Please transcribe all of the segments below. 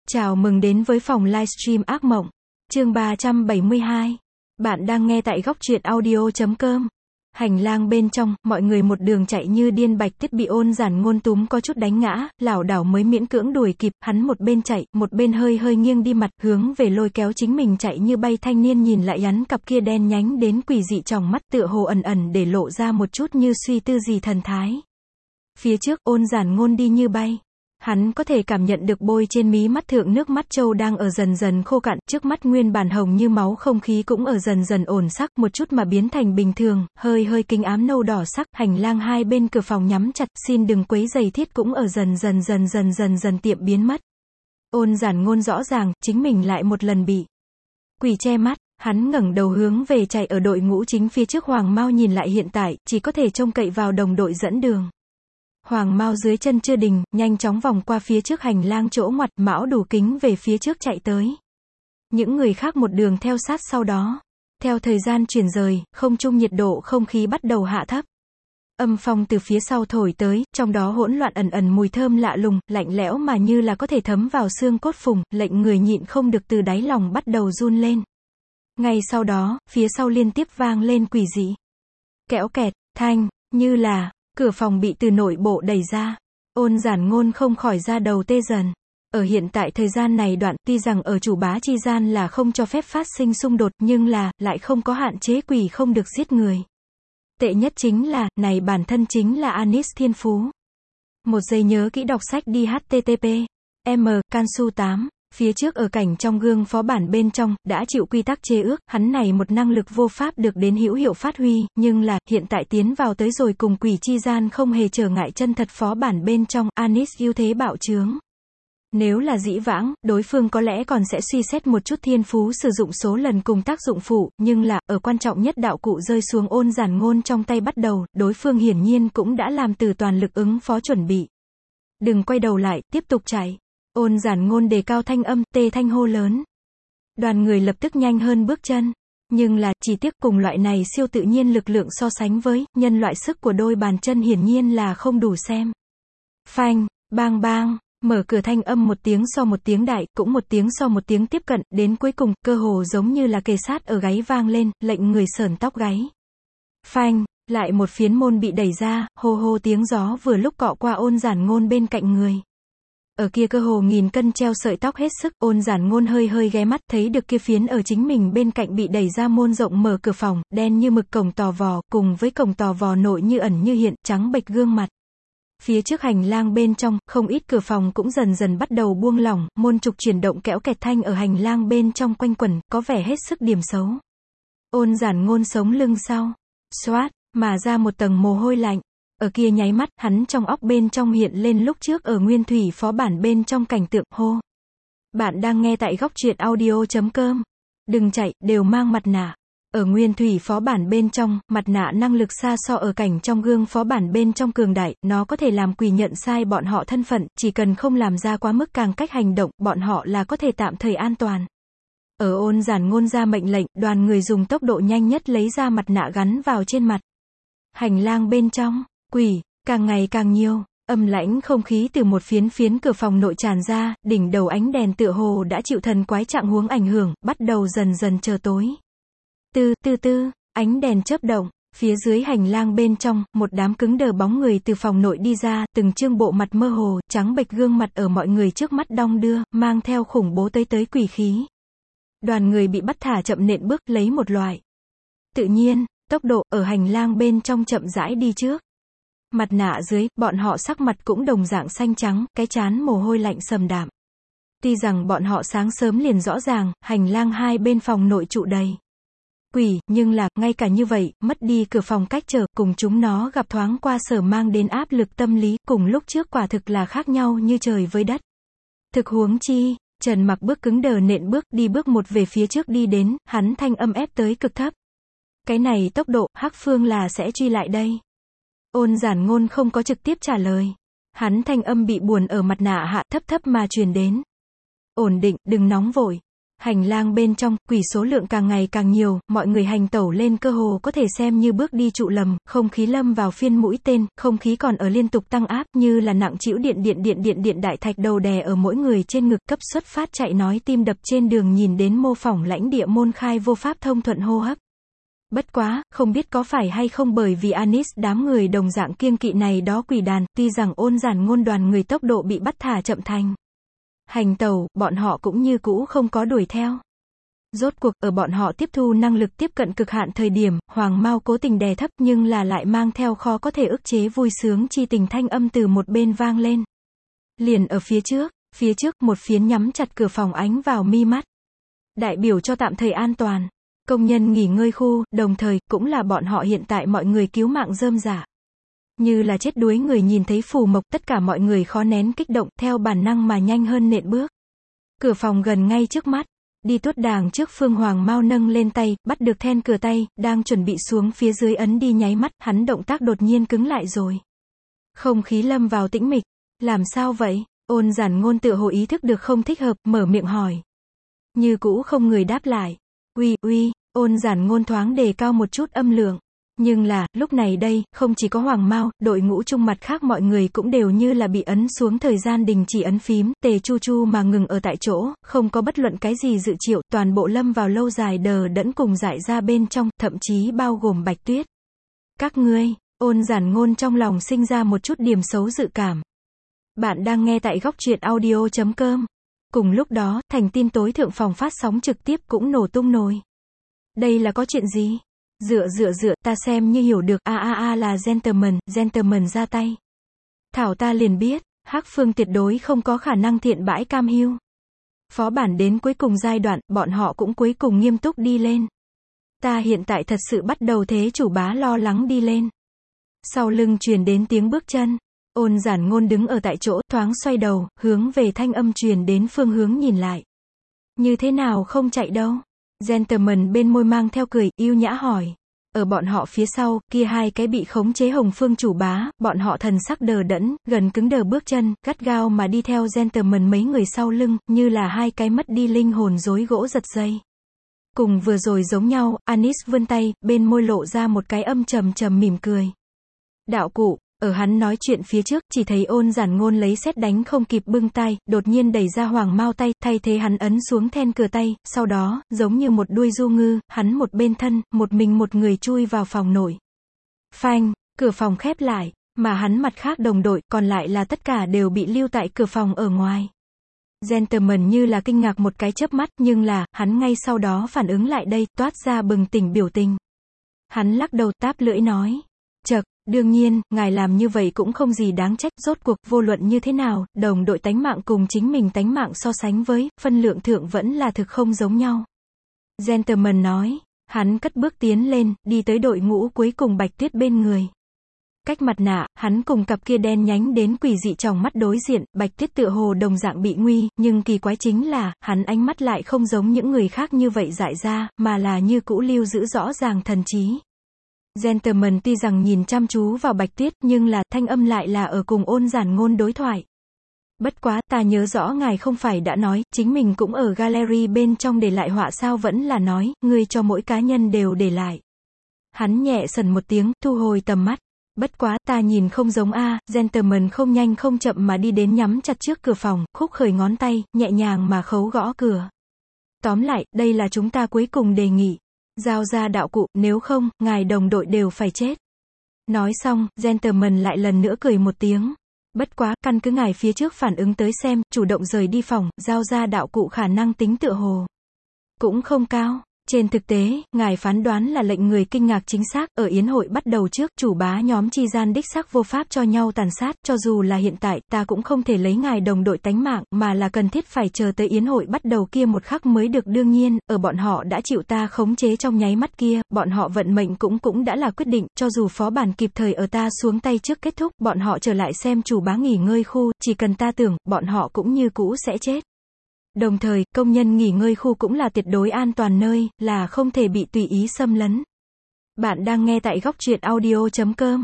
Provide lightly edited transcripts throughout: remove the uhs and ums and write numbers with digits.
Chào mừng đến với phòng livestream ác mộng. Chương 372. Bạn đang nghe tại góc truyện audio.com. Hành lang bên trong, mọi người một đường chạy như điên, Bạch Tuyết bị Ôn Giản Ngôn túm có chút đánh ngã, lảo đảo mới miễn cưỡng đuổi kịp, hắn một bên chạy, một bên hơi hơi nghiêng đi mặt, hướng về lôi kéo chính mình chạy như bay thanh niên nhìn lại hắn cặp kia đen nhánh đến quỷ dị tròng mắt tựa hồ ẩn ẩn để lộ ra một chút như suy tư gì thần thái. Phía trước, Ôn Giản Ngôn đi như bay. Hắn có thể cảm nhận được bôi trên mí mắt thượng nước mắt trâu đang ở dần dần khô cạn, trước mắt nguyên bản hồng như máu không khí cũng ở dần dần ổn sắc, một chút mà biến thành bình thường, hơi hơi kính ám nâu đỏ sắc, hành lang hai bên cửa phòng nhắm chặt, xin đừng quấy rầy thiết cũng ở dần dần tiệm biến mất. Ôn Giản Ngôn rõ ràng, chính mình lại một lần bị quỷ che mắt, hắn ngẩng đầu hướng về chạy ở đội ngũ chính phía trước Hoàng Mao nhìn lại hiện tại, chỉ có thể trông cậy vào đồng đội dẫn đường. Hoàng Mao dưới chân chưa đình, nhanh chóng vòng qua phía trước hành lang chỗ ngoặt, mão đủ kính về phía trước chạy tới. Những người khác một đường theo sát sau đó. Theo thời gian chuyển rời, không trung nhiệt độ không khí bắt đầu hạ thấp. Âm phong từ phía sau thổi tới, trong đó hỗn loạn ẩn ẩn mùi thơm lạ lùng, lạnh lẽo mà như là có thể thấm vào xương cốt phùng, lệnh người nhịn không được từ đáy lòng bắt đầu run lên. Ngay sau đó, phía sau liên tiếp vang lên quỷ dị kẽo kẹt, thanh, như là cửa phòng bị từ nội bộ đẩy ra. Ôn Giản Ngôn không khỏi da đầu tê dần. Ở hiện tại thời gian này đoạn, tuy rằng ở chủ bá chi gian là không cho phép phát sinh xung đột, nhưng là, lại không có hạn chế quỷ không được giết người. Tệ nhất chính là, này bản thân chính là Anis thiên phú. Một giây nhớ kỹ đọc sách đi http. Cansu 8. Phía trước ở cảnh trong gương phó bản bên trong, đã chịu quy tắc chế ước, hắn này một năng lực vô pháp được đến hữu hiệu phát huy, nhưng là, hiện tại tiến vào tới rồi cùng quỷ chi gian không hề trở ngại chân thật phó bản bên trong, Anis ưu thế bạo chướng. Nếu là dĩ vãng, đối phương có lẽ còn sẽ suy xét một chút thiên phú sử dụng số lần cùng tác dụng phụ, nhưng là, ở quan trọng nhất đạo cụ rơi xuống Ôn Giản Ngôn trong tay bắt đầu, đối phương hiển nhiên cũng đã làm từ toàn lực ứng phó chuẩn bị. Đừng quay đầu lại, tiếp tục chạy. Ôn Giản Ngôn đề cao thanh âm, tê thanh hô lớn. Đoàn người lập tức nhanh hơn bước chân. Nhưng là, chỉ tiếc cùng loại này siêu tự nhiên lực lượng so sánh với, nhân loại sức của đôi bàn chân hiển nhiên là không đủ xem. Phanh, bang bang, mở cửa thanh âm một tiếng so một tiếng đại, cũng một tiếng so một tiếng tiếp cận, đến cuối cùng, cơ hồ giống như là kề sát ở gáy vang lên, lệnh người sởn tóc gáy. Phanh, lại một phiến môn bị đẩy ra, hô hô tiếng gió vừa lúc cọ qua Ôn Giản Ngôn bên cạnh người. Ở kia cơ hồ nghìn cân treo sợi tóc hết sức, Ôn Giản Ngôn hơi hơi ghé mắt, thấy được kia phiến ở chính mình bên cạnh bị đẩy ra môn rộng mở cửa phòng, đen như mực cổng tò vò, cùng với cổng tò vò nội như ẩn như hiện, trắng bệch gương mặt. Phía trước hành lang bên trong, không ít cửa phòng cũng dần dần bắt đầu buông lỏng, môn trục chuyển động kẽo kẹt thanh ở hành lang bên trong quanh quẩn, có vẻ hết sức điểm xấu. Ôn Giản Ngôn sống lưng sau, xoát, mà ra một tầng mồ hôi lạnh. Ở kia nháy mắt, hắn trong óc bên trong hiện lên lúc trước ở Nguyên Thủy phó bản bên trong cảnh tượng, hô. Bạn đang nghe tại góc truyện audio.com. Đừng chạy, đều mang mặt nạ. Ở Nguyên Thủy phó bản bên trong, mặt nạ năng lực xa so ở cảnh trong gương phó bản bên trong cường đại, nó có thể làm quỷ nhận sai bọn họ thân phận, chỉ cần không làm ra quá mức càng cách hành động, bọn họ là có thể tạm thời an toàn. Ở Ôn Giản Ngôn ra mệnh lệnh, đoàn người dùng tốc độ nhanh nhất lấy ra mặt nạ gắn vào trên mặt. Hành lang bên trong, quỷ, càng ngày càng nhiều, âm lãnh không khí từ một phiến cửa phòng nội tràn ra, đỉnh đầu ánh đèn tựa hồ đã chịu thần quái trạng huống ảnh hưởng, bắt đầu dần dần trở tối. Từ, ánh đèn chớp động, phía dưới hành lang bên trong, một đám cứng đờ bóng người từ phòng nội đi ra, từng trương bộ mặt mơ hồ, trắng bệch gương mặt ở mọi người trước mắt đong đưa, mang theo khủng bố tới quỷ khí. Đoàn người bị bắt thả chậm nện bước, lấy một loại tự nhiên, tốc độ, ở hành lang bên trong chậm rãi đi trước. Mặt nạ dưới, bọn họ sắc mặt cũng đồng dạng xanh trắng, cái trán mồ hôi lạnh sầm đạm. Tuy rằng bọn họ sáng sớm liền rõ ràng, hành lang hai bên phòng nội trụ đầy quỷ, nhưng là, ngay cả như vậy, mất đi cửa phòng cách trở, cùng chúng nó gặp thoáng qua sở mang đến áp lực tâm lý, cùng lúc trước quả thực là khác nhau như trời với đất. Thực huống chi, Trần Mặc bước cứng đờ nện bước, đi bước một về phía trước đi đến, hắn thanh âm ép tới cực thấp. Cái này tốc độ, Hắc Phương là sẽ truy lại đây. Ôn Giản Ngôn không có trực tiếp trả lời. Hắn thanh âm bị buồn ở mặt nạ hạ thấp mà truyền đến. Ổn định, đừng nóng vội. Hành lang bên trong, quỷ số lượng càng ngày càng nhiều, mọi người hành tẩu lên cơ hồ có thể xem như bước đi trụ lầm, không khí lâm vào phiên mũi tên, không khí còn ở liên tục tăng áp, như là nặng trĩu điện đại thạch đầu đè ở mỗi người trên ngực, cấp xuất phát chạy nói tim đập trên đường nhìn đến mô phỏng lãnh địa môn khai vô pháp thông thuận hô hấp. Bất quá, không biết có phải hay không bởi vì Anis đám người đồng dạng kiêng kỵ này đó quỷ đàn, tuy rằng ôn giản ngôn đoàn người tốc độ bị bắt thả chậm thành hành tẩu, bọn họ cũng như cũ không có đuổi theo. Rốt cuộc, ở bọn họ tiếp thu năng lực tiếp cận cực hạn thời điểm, Hoàng Mao cố tình đè thấp nhưng là lại mang theo khó có thể ức chế vui sướng chi tình thanh âm từ một bên vang lên. Liền ở phía trước một phiến nhắm chặt cửa phòng ánh vào mi mắt. Đại biểu cho tạm thời an toàn. Công nhân nghỉ ngơi khu, đồng thời, cũng là bọn họ hiện tại mọi người cứu mạng rơm rả. Như là chết đuối người nhìn thấy phù mộc, tất cả mọi người khó nén kích động, theo bản năng mà nhanh hơn nện bước. Cửa phòng gần ngay trước mắt. Đi tuốt đàng trước Phương Hoàng Mao nâng lên tay, bắt được then cửa tay, đang chuẩn bị xuống phía dưới ấn đi nháy mắt, hắn động tác đột nhiên cứng lại rồi. Không khí lâm vào tĩnh mịch. Làm sao vậy? Ôn giản ngôn tựa hồ ý thức được không thích hợp, mở miệng hỏi. Như cũ không người đáp lại. Uy, ôn giản ngôn thoáng đề cao một chút âm lượng. Nhưng là, lúc này đây, không chỉ có Hoàng Mao, đội ngũ chung mặt khác mọi người cũng đều như là bị ấn xuống thời gian đình chỉ ấn phím, tề chu chu mà ngừng ở tại chỗ, không có bất luận cái gì dự triệu, toàn bộ lâm vào lâu dài đờ đẫn cùng dại ra bên trong, thậm chí bao gồm Bạch Tuyết. Các ngươi, ôn giản ngôn trong lòng sinh ra một chút điểm xấu dự cảm. Bạn đang nghe tại góc truyện audio.com. Cùng lúc đó, thành tin tối thượng phòng phát sóng trực tiếp cũng nổ tung nồi. Đây là có chuyện gì? Dựa, ta xem như hiểu được, là gentleman ra tay. Thảo ta liền biết, Hắc Phương tuyệt đối không có khả năng thiện bãi cam hưu. Phó bản đến cuối cùng giai đoạn, bọn họ cũng cuối cùng nghiêm túc đi lên. Ta hiện tại thật sự bắt đầu thế chủ bá lo lắng đi lên. Sau lưng truyền đến tiếng bước chân. Ôn giản ngôn đứng ở tại chỗ, thoáng xoay đầu, hướng về thanh âm truyền đến phương hướng nhìn lại. Như thế nào không chạy đâu? Gentleman bên môi mang theo cười, yêu nhã hỏi. Ở bọn họ phía sau, kia hai cái bị khống chế Hồng Phương chủ bá, bọn họ thần sắc đờ đẫn, gần cứng đờ bước chân, gắt gao mà đi theo Gentleman mấy người sau lưng, như là hai cái mất đi linh hồn rối gỗ giật dây. Cùng vừa rồi giống nhau, Anis vươn tay, bên môi lộ ra một cái âm trầm mỉm cười. Đạo cụ. Ở hắn nói chuyện phía trước, chỉ thấy ôn giản ngôn lấy sét đánh không kịp bưng tay, đột nhiên đẩy ra Hoàng Mao tay, thay thế hắn ấn xuống then cửa tay, sau đó, giống như một đuôi du ngư, hắn một bên thân, một mình một người chui vào phòng nội. Phanh, cửa phòng khép lại, mà hắn mặt khác đồng đội, còn lại là tất cả đều bị lưu tại cửa phòng ở ngoài. Gentleman như là kinh ngạc một cái chớp mắt, nhưng là, hắn ngay sau đó phản ứng lại đây, toát ra bừng tỉnh biểu tình. Hắn lắc đầu táp lưỡi nói. Chậc. Đương nhiên, ngài làm như vậy cũng không gì đáng trách, rốt cuộc, vô luận như thế nào, đồng đội tánh mạng cùng chính mình tánh mạng so sánh với, phân lượng thượng vẫn là thực không giống nhau. Gentleman nói, hắn cất bước tiến lên, đi tới đội ngũ cuối cùng Bạch Tuyết bên người. Cách mặt nạ, hắn cùng cặp kia đen nhánh đến quỷ dị tròng mắt đối diện, Bạch Tuyết tựa hồ đồng dạng bị nguy, nhưng kỳ quái chính là, hắn ánh mắt lại không giống những người khác như vậy dại ra, mà là như cũ lưu giữ rõ ràng thần trí. Gentleman tuy rằng nhìn chăm chú vào Bạch Tuyết, nhưng là, thanh âm lại là ở cùng ôn giản ngôn đối thoại. Bất quá, ta nhớ rõ ngài không phải đã nói, chính mình cũng ở gallery bên trong để lại họa sao, vẫn là nói, ngươi cho mỗi cá nhân đều để lại. Hắn nhẹ sần một tiếng, thu hồi tầm mắt. Bất quá, ta nhìn không giống Gentleman không nhanh không chậm mà đi đến nhắm chặt trước cửa phòng, khúc khởi ngón tay, nhẹ nhàng mà khấu gõ cửa. Tóm lại, đây là chúng ta cuối cùng đề nghị. Giao ra đạo cụ, nếu không, ngài đồng đội đều phải chết. Nói xong, Gentleman lại lần nữa cười một tiếng. Bất quá, căn cứ ngài phía trước phản ứng tới xem, chủ động rời đi phòng, giao ra đạo cụ khả năng tính tựa hồ cũng không cao. Trên thực tế, ngài phán đoán là lệnh người kinh ngạc chính xác, ở yến hội bắt đầu trước, chủ bá nhóm chi gian đích xác vô pháp cho nhau tàn sát, cho dù là hiện tại, ta cũng không thể lấy ngài đồng đội tánh mạng, mà là cần thiết phải chờ tới yến hội bắt đầu kia một khắc mới được. Đương nhiên, ở bọn họ đã chịu ta khống chế trong nháy mắt kia, bọn họ vận mệnh cũng đã là quyết định, cho dù phó bản kịp thời ở ta xuống tay trước kết thúc, bọn họ trở lại xem chủ bá nghỉ ngơi khu, chỉ cần ta tưởng, bọn họ cũng như cũ sẽ chết. Đồng thời, công nhân nghỉ ngơi khu cũng là tuyệt đối an toàn nơi, là không thể bị tùy ý xâm lấn. Bạn đang nghe tại góc truyện audio.com.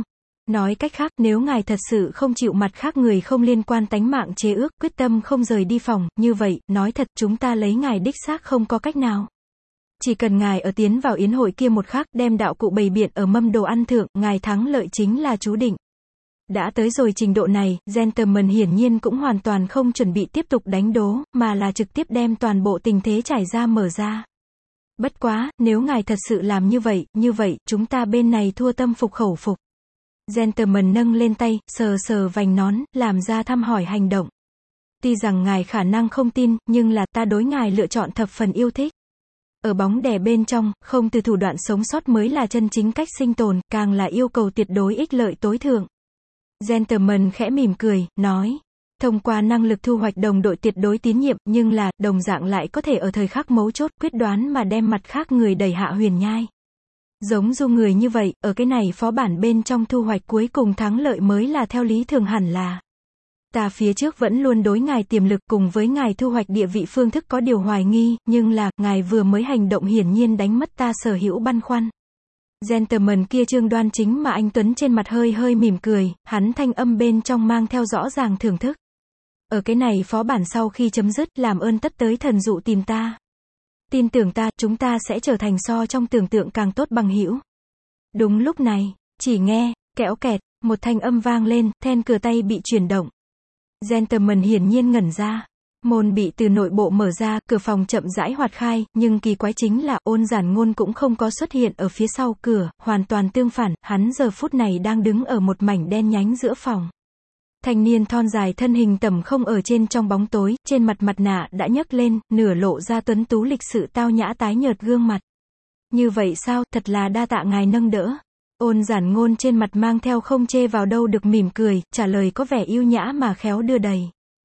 Nói cách khác, nếu ngài thật sự không chịu mặt khác người không liên quan tánh mạng chế ước, quyết tâm không rời đi phòng, như vậy, nói thật, chúng ta lấy ngài đích xác không có cách nào. Chỉ cần ngài ở tiến vào yến hội kia một khắc, đem đạo cụ bày biện ở mâm đồ ăn thượng, ngài thắng lợi chính là chú định. Đã tới rồi trình độ này, gentleman hiển nhiên cũng hoàn toàn không chuẩn bị tiếp tục đánh đố, mà là trực tiếp đem toàn bộ tình thế trải ra mở ra. Bất quá, nếu ngài thật sự làm như vậy, chúng ta bên này thua tâm phục khẩu phục. Gentleman nâng lên tay, sờ sờ vành nón, làm ra thăm hỏi hành động. Tuy rằng ngài khả năng không tin, nhưng là ta đối ngài lựa chọn thập phần yêu thích. Ở bóng đè bên trong, không từ thủ đoạn sống sót mới là chân chính cách sinh tồn, càng là yêu cầu tuyệt đối ích lợi tối thượng. Gentleman khẽ mỉm cười, nói. Thông qua năng lực thu hoạch đồng đội tuyệt đối tín nhiệm, nhưng là, đồng dạng lại có thể ở thời khắc mấu chốt, quyết đoán mà đem mặt khác người đẩy hạ huyền nhai. Giống du người như vậy, ở cái này phó bản bên trong thu hoạch cuối cùng thắng lợi mới là theo lý thường hẳn là. Ta phía trước vẫn luôn đối ngài tiềm lực cùng với ngài thu hoạch địa vị phương thức có điều hoài nghi, nhưng là, ngài vừa mới hành động hiển nhiên đánh mất ta sở hữu băn khoăn. Gentleman kia trương đoan chính mà anh Tuấn trên mặt hơi hơi mỉm cười, hắn thanh âm bên trong mang theo rõ ràng thưởng thức. Ở cái này phó bản sau khi chấm dứt, làm ơn tất tới thần dụ tìm ta. Tin tưởng ta, chúng ta sẽ trở thành so trong tưởng tượng càng tốt bằng hữu. Đúng lúc này, chỉ nghe, kẽo kẹt, một thanh âm vang lên, then cửa tay bị chuyển động. Gentleman hiển nhiên ngẩn ra. Môn bị từ nội bộ mở ra, cửa phòng chậm rãi hoạt khai, nhưng kỳ quái chính là, Ôn Giản Ngôn cũng không có xuất hiện ở phía sau cửa, hoàn toàn tương phản, hắn giờ phút này đang đứng ở một mảnh đen nhánh giữa phòng. Thanh niên thon dài thân hình tầm không ở trên trong bóng tối, trên mặt mặt nạ đã nhấc lên, nửa lộ ra tuấn tú lịch sự tao nhã tái nhợt gương mặt. Như vậy sao, thật là đa tạ ngài nâng đỡ. Ôn Giản Ngôn trên mặt mang theo không chê vào đâu được mỉm cười, trả lời có vẻ yêu nhã mà khéo đưa đẩy.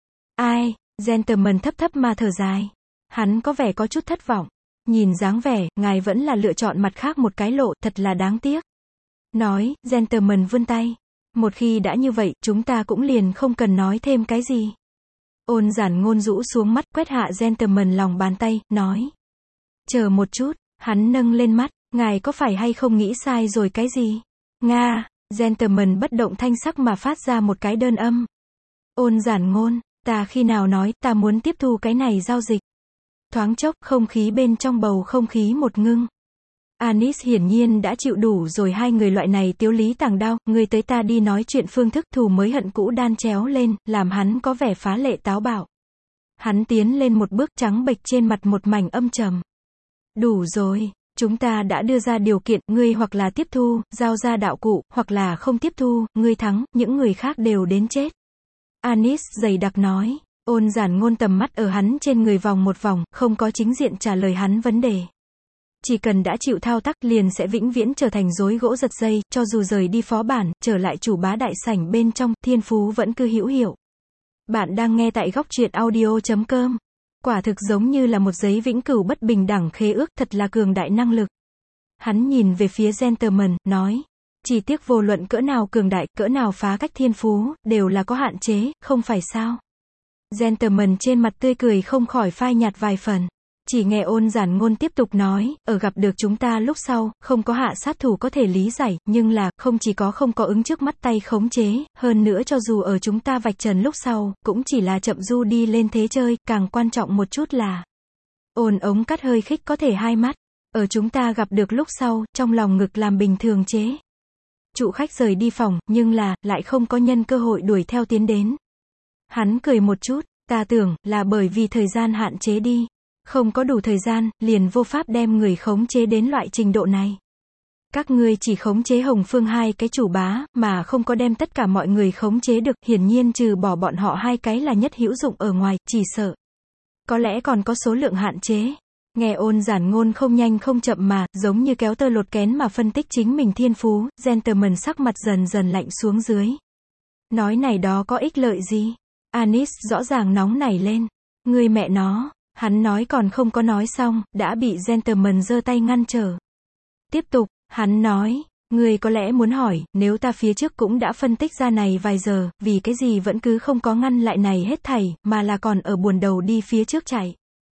Ai? Gentleman thấp thấp mà thở dài. Hắn có vẻ có chút thất vọng. Nhìn dáng vẻ, ngài vẫn là lựa chọn mặt khác một cái lộ, thật là đáng tiếc. Nói, gentleman vươn tay. Một khi đã như vậy, chúng ta cũng liền không cần nói thêm cái gì. Ôn Giản Ngôn rũ xuống mắt, quét hạ gentleman lòng bàn tay, nói. Chờ một chút, hắn nâng lên mắt, ngài có phải hay không nghĩ sai rồi cái gì? Nga, gentleman bất động thanh sắc mà phát ra một cái đơn âm. Ôn Giản Ngôn, ta khi nào nói, ta muốn tiếp thu cái này giao dịch. Thoáng chốc, không khí bên trong bầu không khí một ngưng. Anis hiển nhiên đã chịu đủ rồi hai người loại này tiếu lý tàng đao, người tới ta đi nói chuyện phương thức thù mới hận cũ đan chéo lên, làm hắn có vẻ phá lệ táo bạo. Hắn tiến lên một bước trắng bệch trên mặt một mảnh âm trầm. Đủ rồi, chúng ta đã đưa ra điều kiện, ngươi hoặc là tiếp thu, giao ra đạo cụ, hoặc là không tiếp thu, ngươi thắng, những người khác đều đến chết. Anis dày đặc nói. Ôn Giản Ngôn tầm mắt ở hắn trên người vòng một vòng, không có chính diện trả lời hắn vấn đề. Chỉ cần đã chịu thao tác liền sẽ vĩnh viễn trở thành rối gỗ giật dây, cho dù rời đi phó bản, trở lại chủ bá đại sảnh bên trong, thiên phú vẫn cứ hữu hiệu. Bạn đang nghe tại góc truyện audio.com. Quả thực giống như là một giấy vĩnh cửu bất bình đẳng khế ước, thật là cường đại năng lực. Hắn nhìn về phía gentleman, nói. Chỉ tiếc vô luận cỡ nào cường đại, cỡ nào phá cách thiên phú, đều là có hạn chế, không phải sao? Gentleman trên mặt tươi cười không khỏi phai nhạt vài phần. Chỉ nghe Ôn Giản Ngôn tiếp tục nói, ở gặp được chúng ta lúc sau, không có hạ sát thủ có thể lý giải, nhưng là, không chỉ có không có ứng trước mắt tay khống chế, hơn nữa cho dù ở chúng ta vạch trần lúc sau, cũng chỉ là chậm du đi lên thế chơi, càng quan trọng một chút là. Ôn ống cắt hơi khích có thể hai mắt, ở chúng ta gặp được lúc sau, trong lòng ngực làm bình thường chế. Trụ khách rời đi phòng, nhưng là, lại không có nhân cơ hội đuổi theo tiến đến. Hắn cười một chút, ta tưởng, là bởi vì thời gian hạn chế đi. Không có đủ thời gian, liền vô pháp đem người khống chế đến loại trình độ này. Các ngươi chỉ khống chế Hồng Phương hai cái chủ bá, mà không có đem tất cả mọi người khống chế được, hiển nhiên trừ bỏ bọn họ hai cái là nhất hữu dụng ở ngoài, chỉ sợ. Có lẽ còn có số lượng hạn chế. Nghe Ôn Giản Ngôn không nhanh không chậm mà, giống như kéo tơ lột kén mà phân tích chính mình thiên phú, gentleman sắc mặt dần dần lạnh xuống dưới. Nói này đó có ích lợi gì? Anis rõ ràng nóng nảy lên. Ngươi mẹ nó. Hắn nói còn không có nói xong, đã bị gentleman giơ tay ngăn trở. Tiếp tục, hắn nói, ngươi có lẽ muốn hỏi, nếu ta phía trước cũng đã phân tích ra này vài giờ, vì cái gì vẫn cứ không có ngăn lại này hết thảy, mà là còn ở buồn đầu đi phía trước chạy.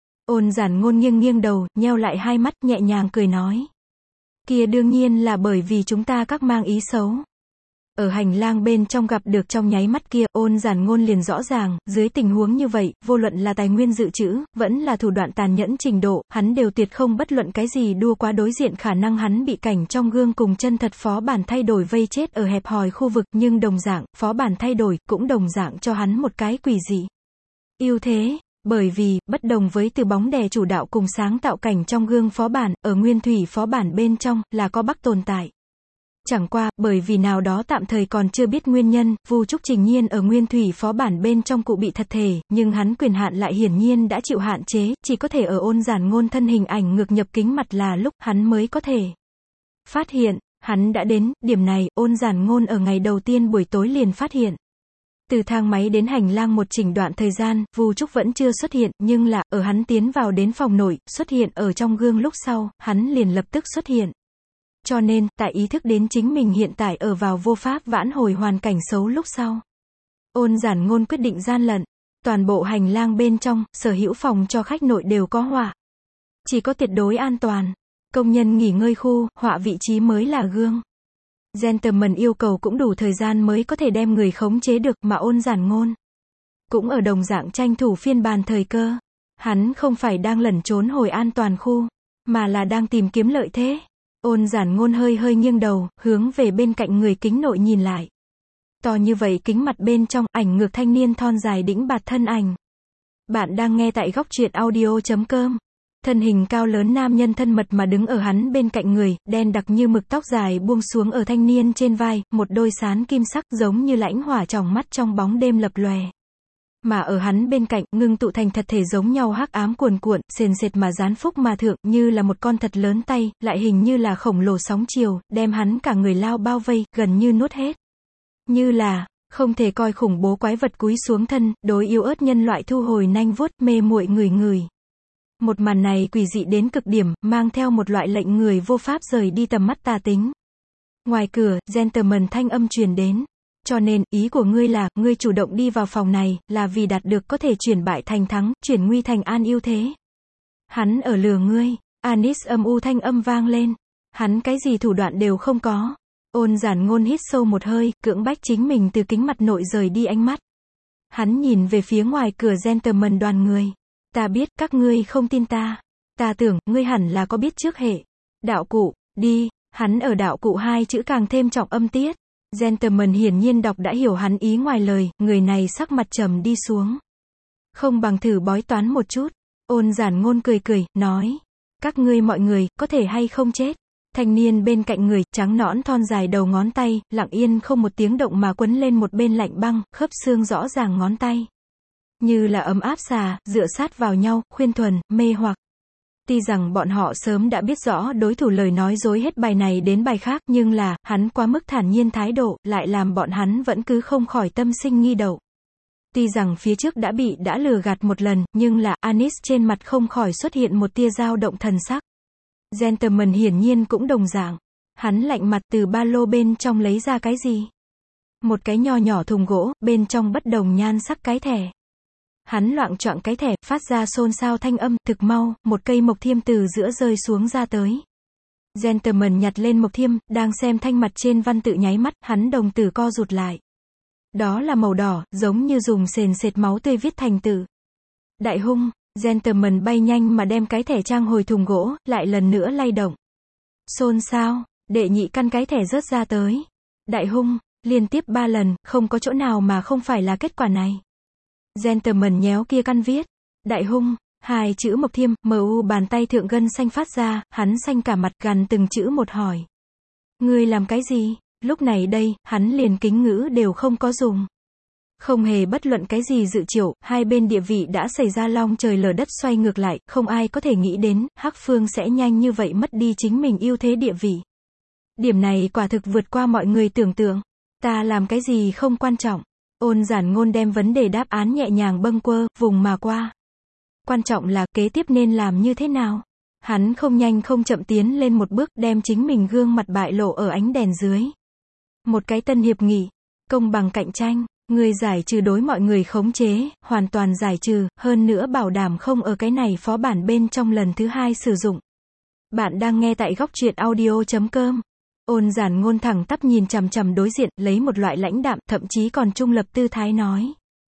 Ôn Giản Ngôn nghiêng nghiêng đầu, nheo lại hai mắt nhẹ nhàng cười nói. Kia đương nhiên là bởi vì chúng ta các mang ý xấu. Ở hành lang bên trong gặp được trong nháy mắt kia, Ôn Giản Ngôn liền rõ ràng, dưới tình huống như vậy, vô luận là tài nguyên dự trữ, vẫn là thủ đoạn tàn nhẫn trình độ, hắn đều tuyệt không bất luận cái gì đua qua đối diện khả năng hắn bị cảnh trong gương cùng chân thật phó bản thay đổi vây chết ở hẹp hòi khu vực, nhưng đồng dạng, phó bản thay đổi, cũng đồng dạng cho hắn một cái quỷ dị ưu thế. Bởi vì, bất đồng với từ bóng đè chủ đạo cùng sáng tạo cảnh trong gương phó bản, ở nguyên thủy phó bản bên trong, là có Bắc tồn tại. Chẳng qua, bởi vì nào đó tạm thời còn chưa biết nguyên nhân, Vu Trúc Trình Nhiên ở nguyên thủy phó bản bên trong cụ bị thật thể, nhưng hắn quyền hạn lại hiển nhiên đã chịu hạn chế, chỉ có thể ở Ôn Giản Ngôn thân hình ảnh ngược nhập kính mặt là lúc hắn mới có thể phát hiện, hắn đã đến, điểm này, Ôn Giản Ngôn ở ngày đầu tiên buổi tối liền phát hiện. Từ thang máy đến hành lang một chỉnh đoạn thời gian, Vu Trúc vẫn chưa xuất hiện, nhưng là, ở hắn tiến vào đến phòng nội, xuất hiện ở trong gương lúc sau, hắn liền lập tức xuất hiện. Cho nên, tại ý thức đến chính mình hiện tại ở vào vô pháp vãn hồi hoàn cảnh xấu lúc sau. Ôn Giản Ngôn quyết định gian lận. Toàn bộ hành lang bên trong, sở hữu phòng cho khách nội đều có họa. Chỉ có tuyệt đối an toàn. Công nhân nghỉ ngơi khu, họa vị trí mới là gương. Gentleman yêu cầu cũng đủ thời gian mới có thể đem người khống chế được, mà Ôn Giản Ngôn cũng ở đồng dạng tranh thủ phiên bản thời cơ. Hắn không phải đang lẩn trốn hồi an toàn khu, mà là đang tìm kiếm lợi thế. Ôn Giản Ngôn hơi hơi nghiêng đầu, hướng về bên cạnh người kính nội nhìn lại. To như vậy kính mặt bên trong, ảnh ngược thanh niên thon dài đĩnh bạt thân ảnh. Bạn đang nghe tại góc truyện audio.com. Thân hình cao lớn nam nhân thân mật mà đứng ở hắn bên cạnh người, đen đặc như mực tóc dài buông xuống ở thanh niên trên vai, một đôi sán kim sắc giống như lãnh hỏa tròng mắt trong bóng đêm lập lòe. Mà ở hắn bên cạnh, ngưng tụ thành thật thể giống nhau hắc ám cuồn cuộn, sền sệt mà dán phúc mà thượng, như là một con thật lớn tay, lại hình như là khổng lồ sóng chiều, đem hắn cả người lao bao vây, gần như nuốt hết. Như là, không thể coi khủng bố quái vật cúi xuống thân, đối yếu ớt nhân loại thu hồi nanh vuốt, mê muội người người. Một màn này quỷ dị đến cực điểm, mang theo một loại lệnh người vô pháp rời đi tầm mắt tà tính. Ngoài cửa, gentleman thanh âm truyền đến. Cho nên, ý của ngươi là, ngươi chủ động đi vào phòng này, là vì đạt được có thể chuyển bại thành thắng, chuyển nguy thành an ưu thế. Hắn ở lừa ngươi. Anis âm u thanh âm vang lên. Hắn cái gì thủ đoạn đều không có. Ôn Giản Ngôn hít sâu một hơi, cưỡng bách chính mình từ kính mặt nội rời đi ánh mắt. Hắn nhìn về phía ngoài cửa gentleman đoàn người. Ta biết, các ngươi không tin ta. Ta tưởng, ngươi hẳn là có biết trước hệ. Đạo cụ, đi, hắn ở đạo cụ hai chữ càng thêm trọng âm tiết. Gentleman hiển nhiên đọc đã hiểu hắn ý ngoài lời, người này sắc mặt trầm đi xuống. Không bằng thử bói toán một chút. Ôn Giản Ngôn cười cười, nói. Các ngươi mọi người, có thể hay không chết. Thanh niên bên cạnh người, trắng nõn thon dài đầu ngón tay, lặng yên không một tiếng động mà quấn lên một bên lạnh băng, khớp xương rõ ràng ngón tay. Như là ấm áp xà, dựa sát vào nhau, khuyên thuần, mê hoặc. Tuy rằng bọn họ sớm đã biết rõ đối thủ lời nói dối hết bài này đến bài khác, nhưng là, hắn quá mức thản nhiên thái độ, lại làm bọn hắn vẫn cứ không khỏi tâm sinh nghi đậu. Tuy rằng phía trước đã lừa gạt một lần, nhưng là, Anis trên mặt không khỏi xuất hiện một tia dao động thần sắc. Gentleman hiển nhiên cũng đồng dạng. Hắn lạnh mặt từ ba lô bên trong lấy ra cái gì? Một cái nho nhỏ thùng gỗ, bên trong bất đồng nhan sắc cái thẻ. Hắn loạng choạng cái thẻ, phát ra xôn xao thanh âm, thực mau, một cây mộc thiêm từ giữa rơi xuống ra tới. Gentleman nhặt lên mộc thiêm, đang xem thanh mặt trên văn tự nháy mắt, hắn đồng tử co rụt lại. Đó là màu đỏ, giống như dùng sền sệt máu tươi viết thành tự. Đại hung, gentleman bay nhanh mà đem cái thẻ trang hồi thùng gỗ, lại lần nữa lay động. Xôn xao, đệ nhị căn cái thẻ rớt ra tới. Đại hung, liên tiếp 3 lần, không có chỗ nào mà không phải là kết quả này. Gentleman nhéo kia căn viết. Đại hung, 2 chữ mộc thiêm, mu bàn tay thượng gân xanh phát ra, hắn xanh cả mặt gằn từng chữ một hỏi. Ngươi làm cái gì? Lúc này đây, hắn liền kính ngữ đều không có dùng. Không hề bất luận cái gì dự triệu, hai bên địa vị đã xảy ra long trời lở đất xoay ngược lại, không ai có thể nghĩ đến, Hắc Phương sẽ nhanh như vậy mất đi chính mình ưu thế địa vị. Điểm này quả thực vượt qua mọi người tưởng tượng. Ta làm cái gì không quan trọng. Ôn Giản Ngôn đem vấn đề đáp án nhẹ nhàng bâng quơ, vùng mà qua. Quan trọng là, kế tiếp nên làm như thế nào? Hắn không nhanh không chậm tiến lên một bước, đem chính mình gương mặt bại lộ ở ánh đèn dưới. Một cái tân hiệp nghị, công bằng cạnh tranh, người giải trừ đối mọi người khống chế, hoàn toàn giải trừ, hơn nữa bảo đảm không ở cái này phó bản bên trong lần thứ 2 sử dụng. Bạn đang nghe tại góc truyện audio.com. Ôn Giản Ngôn thẳng tắp nhìn chằm chằm đối diện, lấy một loại lãnh đạm, thậm chí còn trung lập tư thái nói.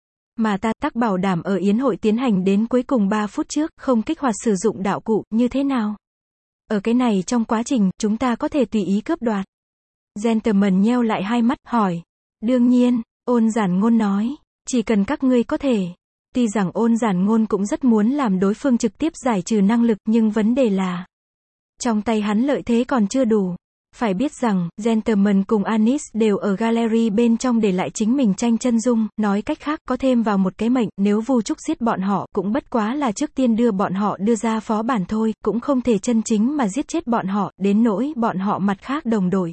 Mà ta tắc bảo đảm ở yến hội tiến hành đến cuối cùng 3 phút trước, không kích hoạt sử dụng đạo cụ, như thế nào? Ở cái này trong quá trình, chúng ta có thể tùy ý cướp đoạt. Gentleman nheo lại hai mắt, hỏi. Đương nhiên, Ôn Giản Ngôn nói. Chỉ cần các ngươi có thể. Tuy rằng Ôn Giản Ngôn cũng rất muốn làm đối phương trực tiếp giải trừ năng lực, nhưng vấn đề là trong tay hắn lợi thế còn chưa đủ. Phải biết rằng, Gentleman cùng Anis đều ở gallery bên trong để lại chính mình tranh chân dung, nói cách khác, có thêm vào một cái mệnh, nếu Vu Trúc giết bọn họ, cũng bất quá là trước tiên đưa bọn họ đưa ra phó bản thôi, cũng không thể chân chính mà giết chết bọn họ, đến nỗi bọn họ mặt khác đồng đội.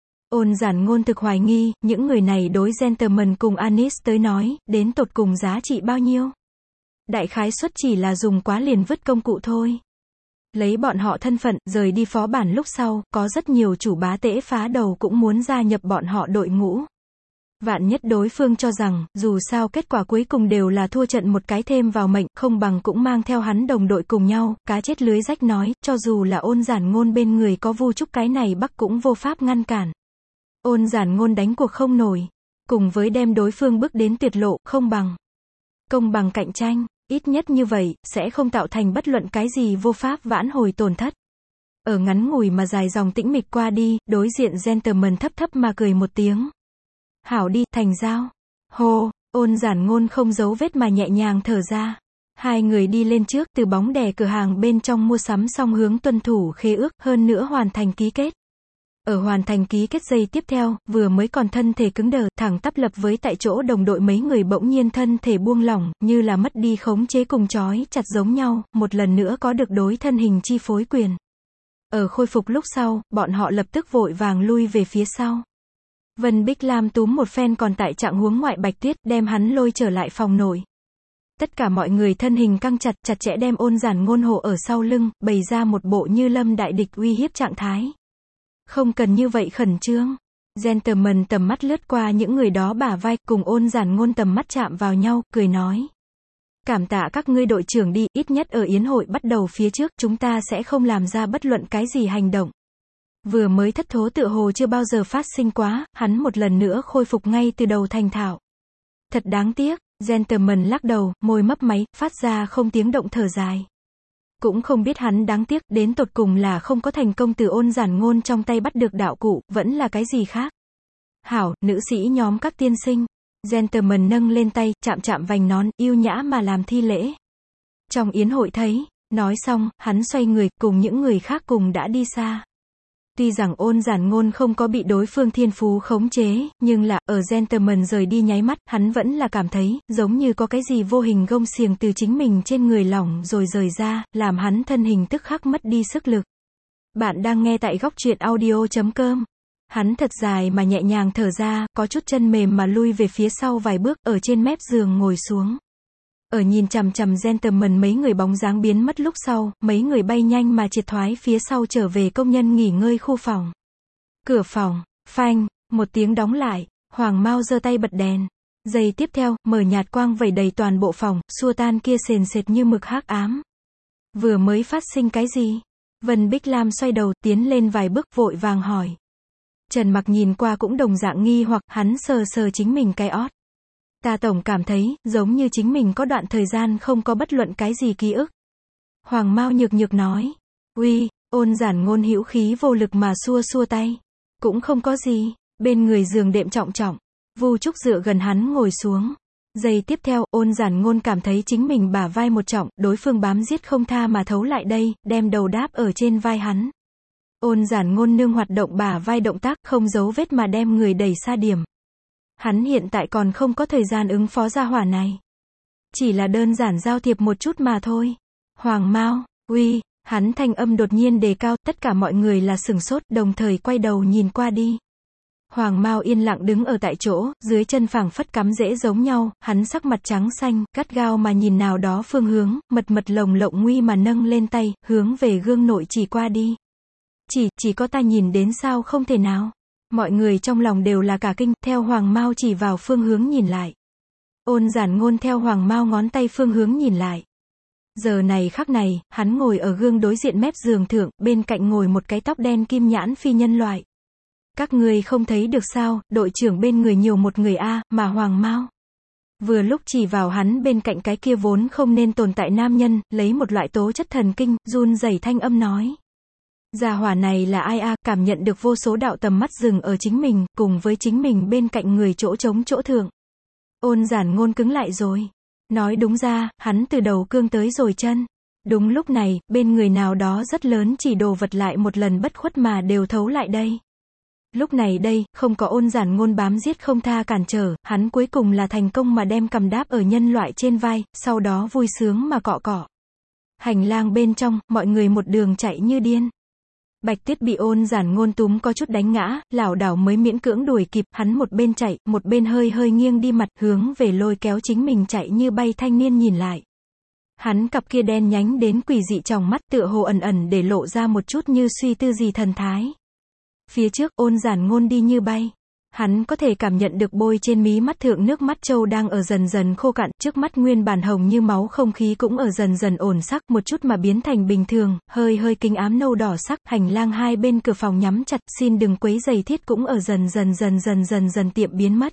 Ôn Giản Ngôn thực hoài nghi, những người này đối Gentleman cùng Anis tới nói, đến tột cùng giá trị bao nhiêu? Đại khái suất chỉ là dùng quá liền vứt công cụ thôi. Lấy bọn họ thân phận, rời đi phó bản lúc sau, có rất nhiều chủ bá tễ phá đầu cũng muốn gia nhập bọn họ đội ngũ. Vạn nhất đối phương cho rằng, dù sao kết quả cuối cùng đều là thua trận một cái thêm vào mệnh, không bằng cũng mang theo hắn đồng đội cùng nhau, cá chết lưới rách nói, cho dù là Ôn Giản Ngôn bên người có Vu Trúc cái này Bắc cũng vô pháp ngăn cản. Ôn Giản Ngôn đánh cuộc không nổi, cùng với đem đối phương bước đến tuyệt lộ, không bằng công bằng cạnh tranh. Ít nhất như vậy, sẽ không tạo thành bất luận cái gì vô pháp vãn hồi tổn thất. Ở ngắn ngủi mà dài dòng tĩnh mịch qua đi, đối diện Gentleman thấp thấp mà cười một tiếng. Hảo đi, thành giao. Hô, Ôn Giản Ngôn không giấu vết mà nhẹ nhàng thở ra. Hai người đi lên trước, từ bóng đè cửa hàng bên trong mua sắm xong hướng tuân thủ khế ước, hơn nữa hoàn thành ký kết. Ở hoàn thành ký kết giây tiếp theo, vừa mới còn thân thể cứng đờ, thẳng tắp lập với tại chỗ đồng đội mấy người bỗng nhiên thân thể buông lỏng, như là mất đi khống chế cùng trói chặt giống nhau, một lần nữa có được đối thân hình chi phối quyền. Ở khôi phục lúc sau, bọn họ lập tức vội vàng lui về phía sau. Vân Bích Lam túm một phen còn tại trạng huống ngoại Bạch Tuyết, đem hắn lôi trở lại phòng nội. Tất cả mọi người thân hình căng chặt, chặt chẽ đem Ôn Giản Ngôn hộ ở sau lưng, bày ra một bộ như lâm đại địch uy hiếp trạng thái. Không cần như vậy khẩn trương. Gentleman tầm mắt lướt qua những người đó bả vai, cùng Ôn Giản Ngôn tầm mắt chạm vào nhau, cười nói. Cảm tạ các ngươi đội trưởng đi, ít nhất ở yến hội bắt đầu phía trước, chúng ta sẽ không làm ra bất luận cái gì hành động. Vừa mới thất thố tựa hồ chưa bao giờ phát sinh quá, hắn một lần nữa khôi phục ngay từ đầu thành thạo. Thật đáng tiếc, Gentleman lắc đầu, môi mấp máy, phát ra không tiếng động thở dài. Cũng không biết hắn đáng tiếc, đến tột cùng là không có thành công từ Ôn Giản Ngôn trong tay bắt được đạo cụ, vẫn là cái gì khác. Hảo, nữ sĩ nhóm các tiên sinh. Gentleman nâng lên tay, chạm chạm vành nón, yêu nhã mà làm thi lễ. Trong yến hội thấy, nói xong, hắn xoay người, cùng những người khác cùng đã đi xa. Tuy rằng Ôn Giản Ngôn không có bị đối phương thiên phú khống chế, nhưng là, ở Gentleman rời đi nháy mắt, hắn vẫn là cảm thấy, giống như có cái gì vô hình gông xiềng từ chính mình trên người lỏng rồi rời ra, làm hắn thân hình tức khắc mất đi sức lực. Bạn đang nghe tại góc truyện audio.com. Hắn thật dài mà nhẹ nhàng thở ra, có chút chân mềm mà lui về phía sau vài bước, ở trên mép giường ngồi xuống. Ở nhìn chằm chằm Gentleman mấy người bóng dáng biến mất lúc sau, mấy người bay nhanh mà triệt thoái phía sau trở về công nhân nghỉ ngơi khu phòng. Cửa phòng, phanh, một tiếng đóng lại, Hoàng Mao giơ tay bật đèn. Giây tiếp theo, mở nhạt quang vẩy đầy toàn bộ phòng, xua tan kia sền sệt như mực hắc ám. Vừa mới phát sinh cái gì? Vân Bích Lam xoay đầu, tiến lên vài bước, vội vàng hỏi. Trần Mặc nhìn qua cũng đồng dạng nghi hoặc, hắn sờ sờ chính mình cái ót. Ta tổng cảm thấy, giống như chính mình có đoạn thời gian không có bất luận cái gì ký ức. Hoàng Mao nhược nhược nói. Uy, Ôn Giản Ngôn hữu khí vô lực mà xua xua tay. Cũng không có gì, bên người giường đệm trọng trọng. Vu Trúc dựa gần hắn ngồi xuống. Giây tiếp theo, Ôn Giản Ngôn cảm thấy chính mình bả vai một trọng, đối phương bám giết không tha mà thấu lại đây, đem đầu đáp ở trên vai hắn. Ôn Giản Ngôn nương hoạt động bả vai động tác, không giấu vết mà đem người đẩy xa điểm. Hắn hiện tại còn không có thời gian ứng phó gia hỏa này. Chỉ là đơn giản giao thiệp một chút mà thôi. Hoàng Mao, uy, hắn thanh âm đột nhiên đề cao, tất cả mọi người là sửng sốt, đồng thời quay đầu nhìn qua đi. Hoàng Mao yên lặng đứng ở tại chỗ, dưới chân phảng phất cắm rễ giống nhau, hắn sắc mặt trắng xanh, gắt gao mà nhìn nào đó phương hướng, mật mật lồng lộng nguy mà nâng lên tay, hướng về gương nội chỉ qua đi. Chỉ có ta nhìn đến sao không thể nào. Mọi người trong lòng đều là cả kinh, theo Hoàng Mao chỉ vào phương hướng nhìn lại. Ôn Giản Ngôn theo Hoàng Mao ngón tay phương hướng nhìn lại. Giờ này khắc này, hắn ngồi ở gương đối diện mép giường thượng, bên cạnh ngồi một cái tóc đen kim nhãn phi nhân loại. các ngươi không thấy được sao, đội trưởng bên người nhiều một người a, mà Hoàng Mao. Vừa lúc chỉ vào hắn bên cạnh cái kia vốn không nên tồn tại nam nhân, lấy một loại tố chất thần kinh, run rẩy thanh âm nói. Gia hỏa này là ai a, cảm nhận được vô số đạo tầm mắt dừng ở chính mình, cùng với chính mình bên cạnh người chỗ trống chỗ thượng. Ôn Giản Ngôn cứng lại rồi. Nói đúng ra, hắn từ đầu cương tới rồi chân. Đúng lúc này, bên người nào đó rất lớn chỉ đồ vật lại một lần bất khuất mà đều thấu lại đây. Lúc này đây, không có Ôn Giản Ngôn bám giết không tha cản trở, hắn cuối cùng là thành công mà đem cầm đáp ở nhân loại trên vai, sau đó vui sướng mà cọ cọ. Hành lang bên trong, mọi người một đường chạy như điên. Bạch Tuyết bị Ôn Giản Ngôn túm có chút đánh ngã, lảo đảo mới miễn cưỡng đuổi kịp, hắn một bên chạy, một bên hơi hơi nghiêng đi mặt, hướng về lôi kéo chính mình chạy như bay thanh niên nhìn lại. Hắn cặp kia đen nhánh đến quỷ dị tròng mắt tựa hồ ẩn ẩn để lộ ra một chút như suy tư gì thần thái. Phía trước, Ôn Giản Ngôn đi như bay. Hắn có thể cảm nhận được bôi trên mí mắt thượng nước mắt châu đang ở dần dần khô cạn, trước mắt nguyên bản hồng như máu không khí cũng ở dần dần ổn sắc, một chút mà biến thành bình thường, hơi hơi kinh ám nâu đỏ sắc, hành lang hai bên cửa phòng nhắm chặt, xin đừng quấy rầy thiết cũng ở dần dần tiệm biến mất.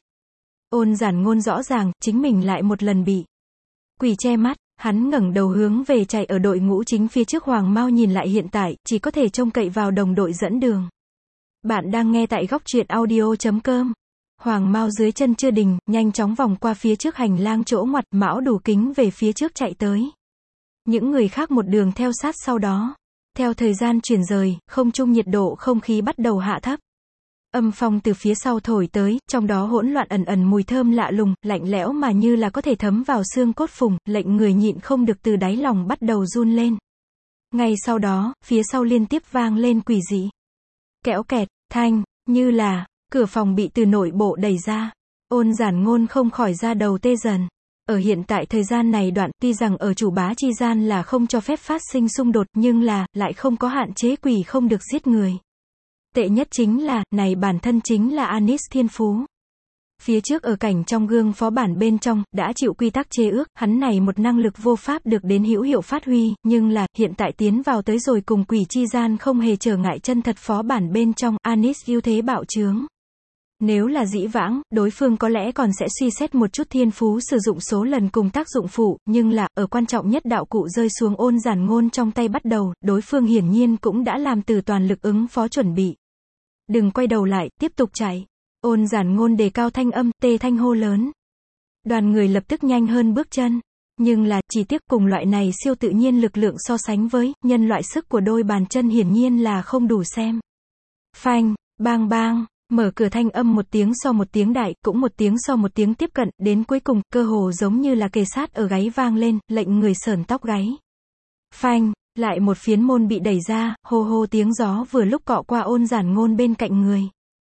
Ôn Giản Ngôn rõ ràng, chính mình lại một lần bị quỷ che mắt. Hắn ngẩng đầu hướng về chạy ở đội ngũ chính phía trước Hoàng Mao nhìn lại hiện tại, chỉ có thể trông cậy vào đồng đội dẫn đường. Bạn đang nghe tại góc truyện audio.com. Hoàng Mao dưới chân chưa đình, nhanh chóng vòng qua phía trước hành lang chỗ ngoặt, mão đủ kính về phía trước chạy tới. Những người khác một đường theo sát sau đó. Theo thời gian chuyển rời, không trung nhiệt độ không khí bắt đầu hạ thấp. Âm phong từ phía sau thổi tới, trong đó hỗn loạn ẩn ẩn mùi thơm lạ lùng, lạnh lẽo mà như là có thể thấm vào xương cốt phùng, lệnh người nhịn không được từ đáy lòng bắt đầu run lên. Ngay sau đó, phía sau liên tiếp vang lên quỷ dị. Kẽo kẹt, thanh, như là, cửa phòng bị từ nội bộ đẩy ra. Ôn Giản Ngôn không khỏi ra đầu tê dần. Ở hiện tại thời gian này đoạn, tuy rằng ở chủ bá chi gian là không cho phép phát sinh xung đột, nhưng là, lại không có hạn chế quỷ không được giết người. Tệ nhất chính là, này bản thân chính là Anis thiên phú. Phía trước ở cảnh trong gương phó bản bên trong, đã chịu quy tắc chế ước, hắn này một năng lực vô pháp được đến hữu hiệu phát huy, nhưng là, hiện tại tiến vào tới rồi cùng quỷ chi gian không hề trở ngại chân thật phó bản bên trong, Anis ưu thế bạo trướng. Nếu là dĩ vãng, đối phương có lẽ còn sẽ suy xét một chút thiên phú sử dụng số lần cùng tác dụng phụ, nhưng là, ở quan trọng nhất đạo cụ rơi xuống Ôn Giản Ngôn trong tay bắt đầu, đối phương hiển nhiên cũng đã làm từ toàn lực ứng phó chuẩn bị. Đừng quay đầu lại, tiếp tục chạy. Ôn Giản Ngôn đề cao thanh âm, tê thanh hô lớn. Đoàn người lập tức nhanh hơn bước chân. Nhưng là, chỉ tiếc cùng loại này siêu tự nhiên lực lượng so sánh với, nhân loại sức của đôi bàn chân hiển nhiên là không đủ xem. Phanh, bang bang, mở cửa thanh âm một tiếng so một tiếng đại, cũng một tiếng so một tiếng tiếp cận, đến cuối cùng, cơ hồ giống như là kề sát ở gáy vang lên, lệnh người sởn tóc gáy. Phanh. Lại một phiến môn bị đẩy ra, hô hô tiếng gió vừa lúc cọ qua Ôn Giản Ngôn bên cạnh người.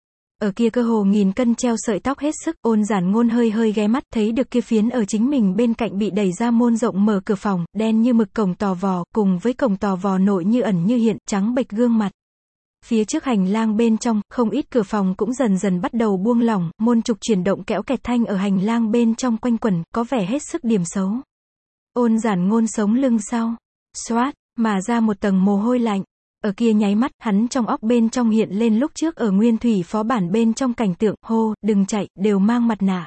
Ở kia cơ hồ nghìn cân treo sợi tóc hết sức, Ôn Giản Ngôn hơi hơi ghé mắt thấy được kia phiến ở chính mình bên cạnh bị đẩy ra môn rộng mở cửa phòng, đen như mực cổng tò vò, cùng với cổng tò vò nội như ẩn như hiện, trắng bệch gương mặt. Phía trước hành lang bên trong, không ít cửa phòng cũng dần dần bắt đầu buông lỏng, môn trục chuyển động kẽo kẹt thanh ở hành lang bên trong quanh quẩn, có vẻ hết sức điểm xấu. Ôn Giản Ngôn sống lưng sau. Xoát. Mà ra một tầng mồ hôi lạnh. Ở kia nháy mắt, hắn trong óc bên trong hiện lên lúc trước ở Nguyên Thủy phó bản bên trong cảnh tượng, hô, đừng chạy, đều mang mặt nạ.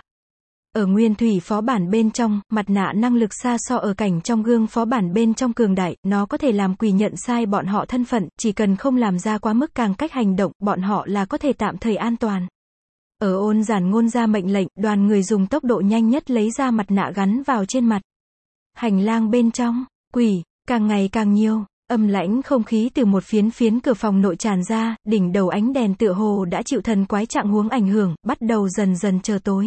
Ở Nguyên Thủy phó bản bên trong, mặt nạ năng lực xa so ở cảnh trong gương phó bản bên trong cường đại, nó có thể làm quỷ nhận sai bọn họ thân phận, chỉ cần không làm ra quá mức càng cách hành động, bọn họ là có thể tạm thời an toàn. Ở Ôn Giản Ngôn ra mệnh lệnh, đoàn người dùng tốc độ nhanh nhất lấy ra mặt nạ gắn vào trên mặt. Hành lang bên trong, quỷ càng ngày càng nhiều, âm lãnh không khí từ một phiến phiến cửa phòng nội tràn ra, đỉnh đầu ánh đèn tựa hồ đã chịu thần quái trạng huống ảnh hưởng, bắt đầu dần dần trở tối.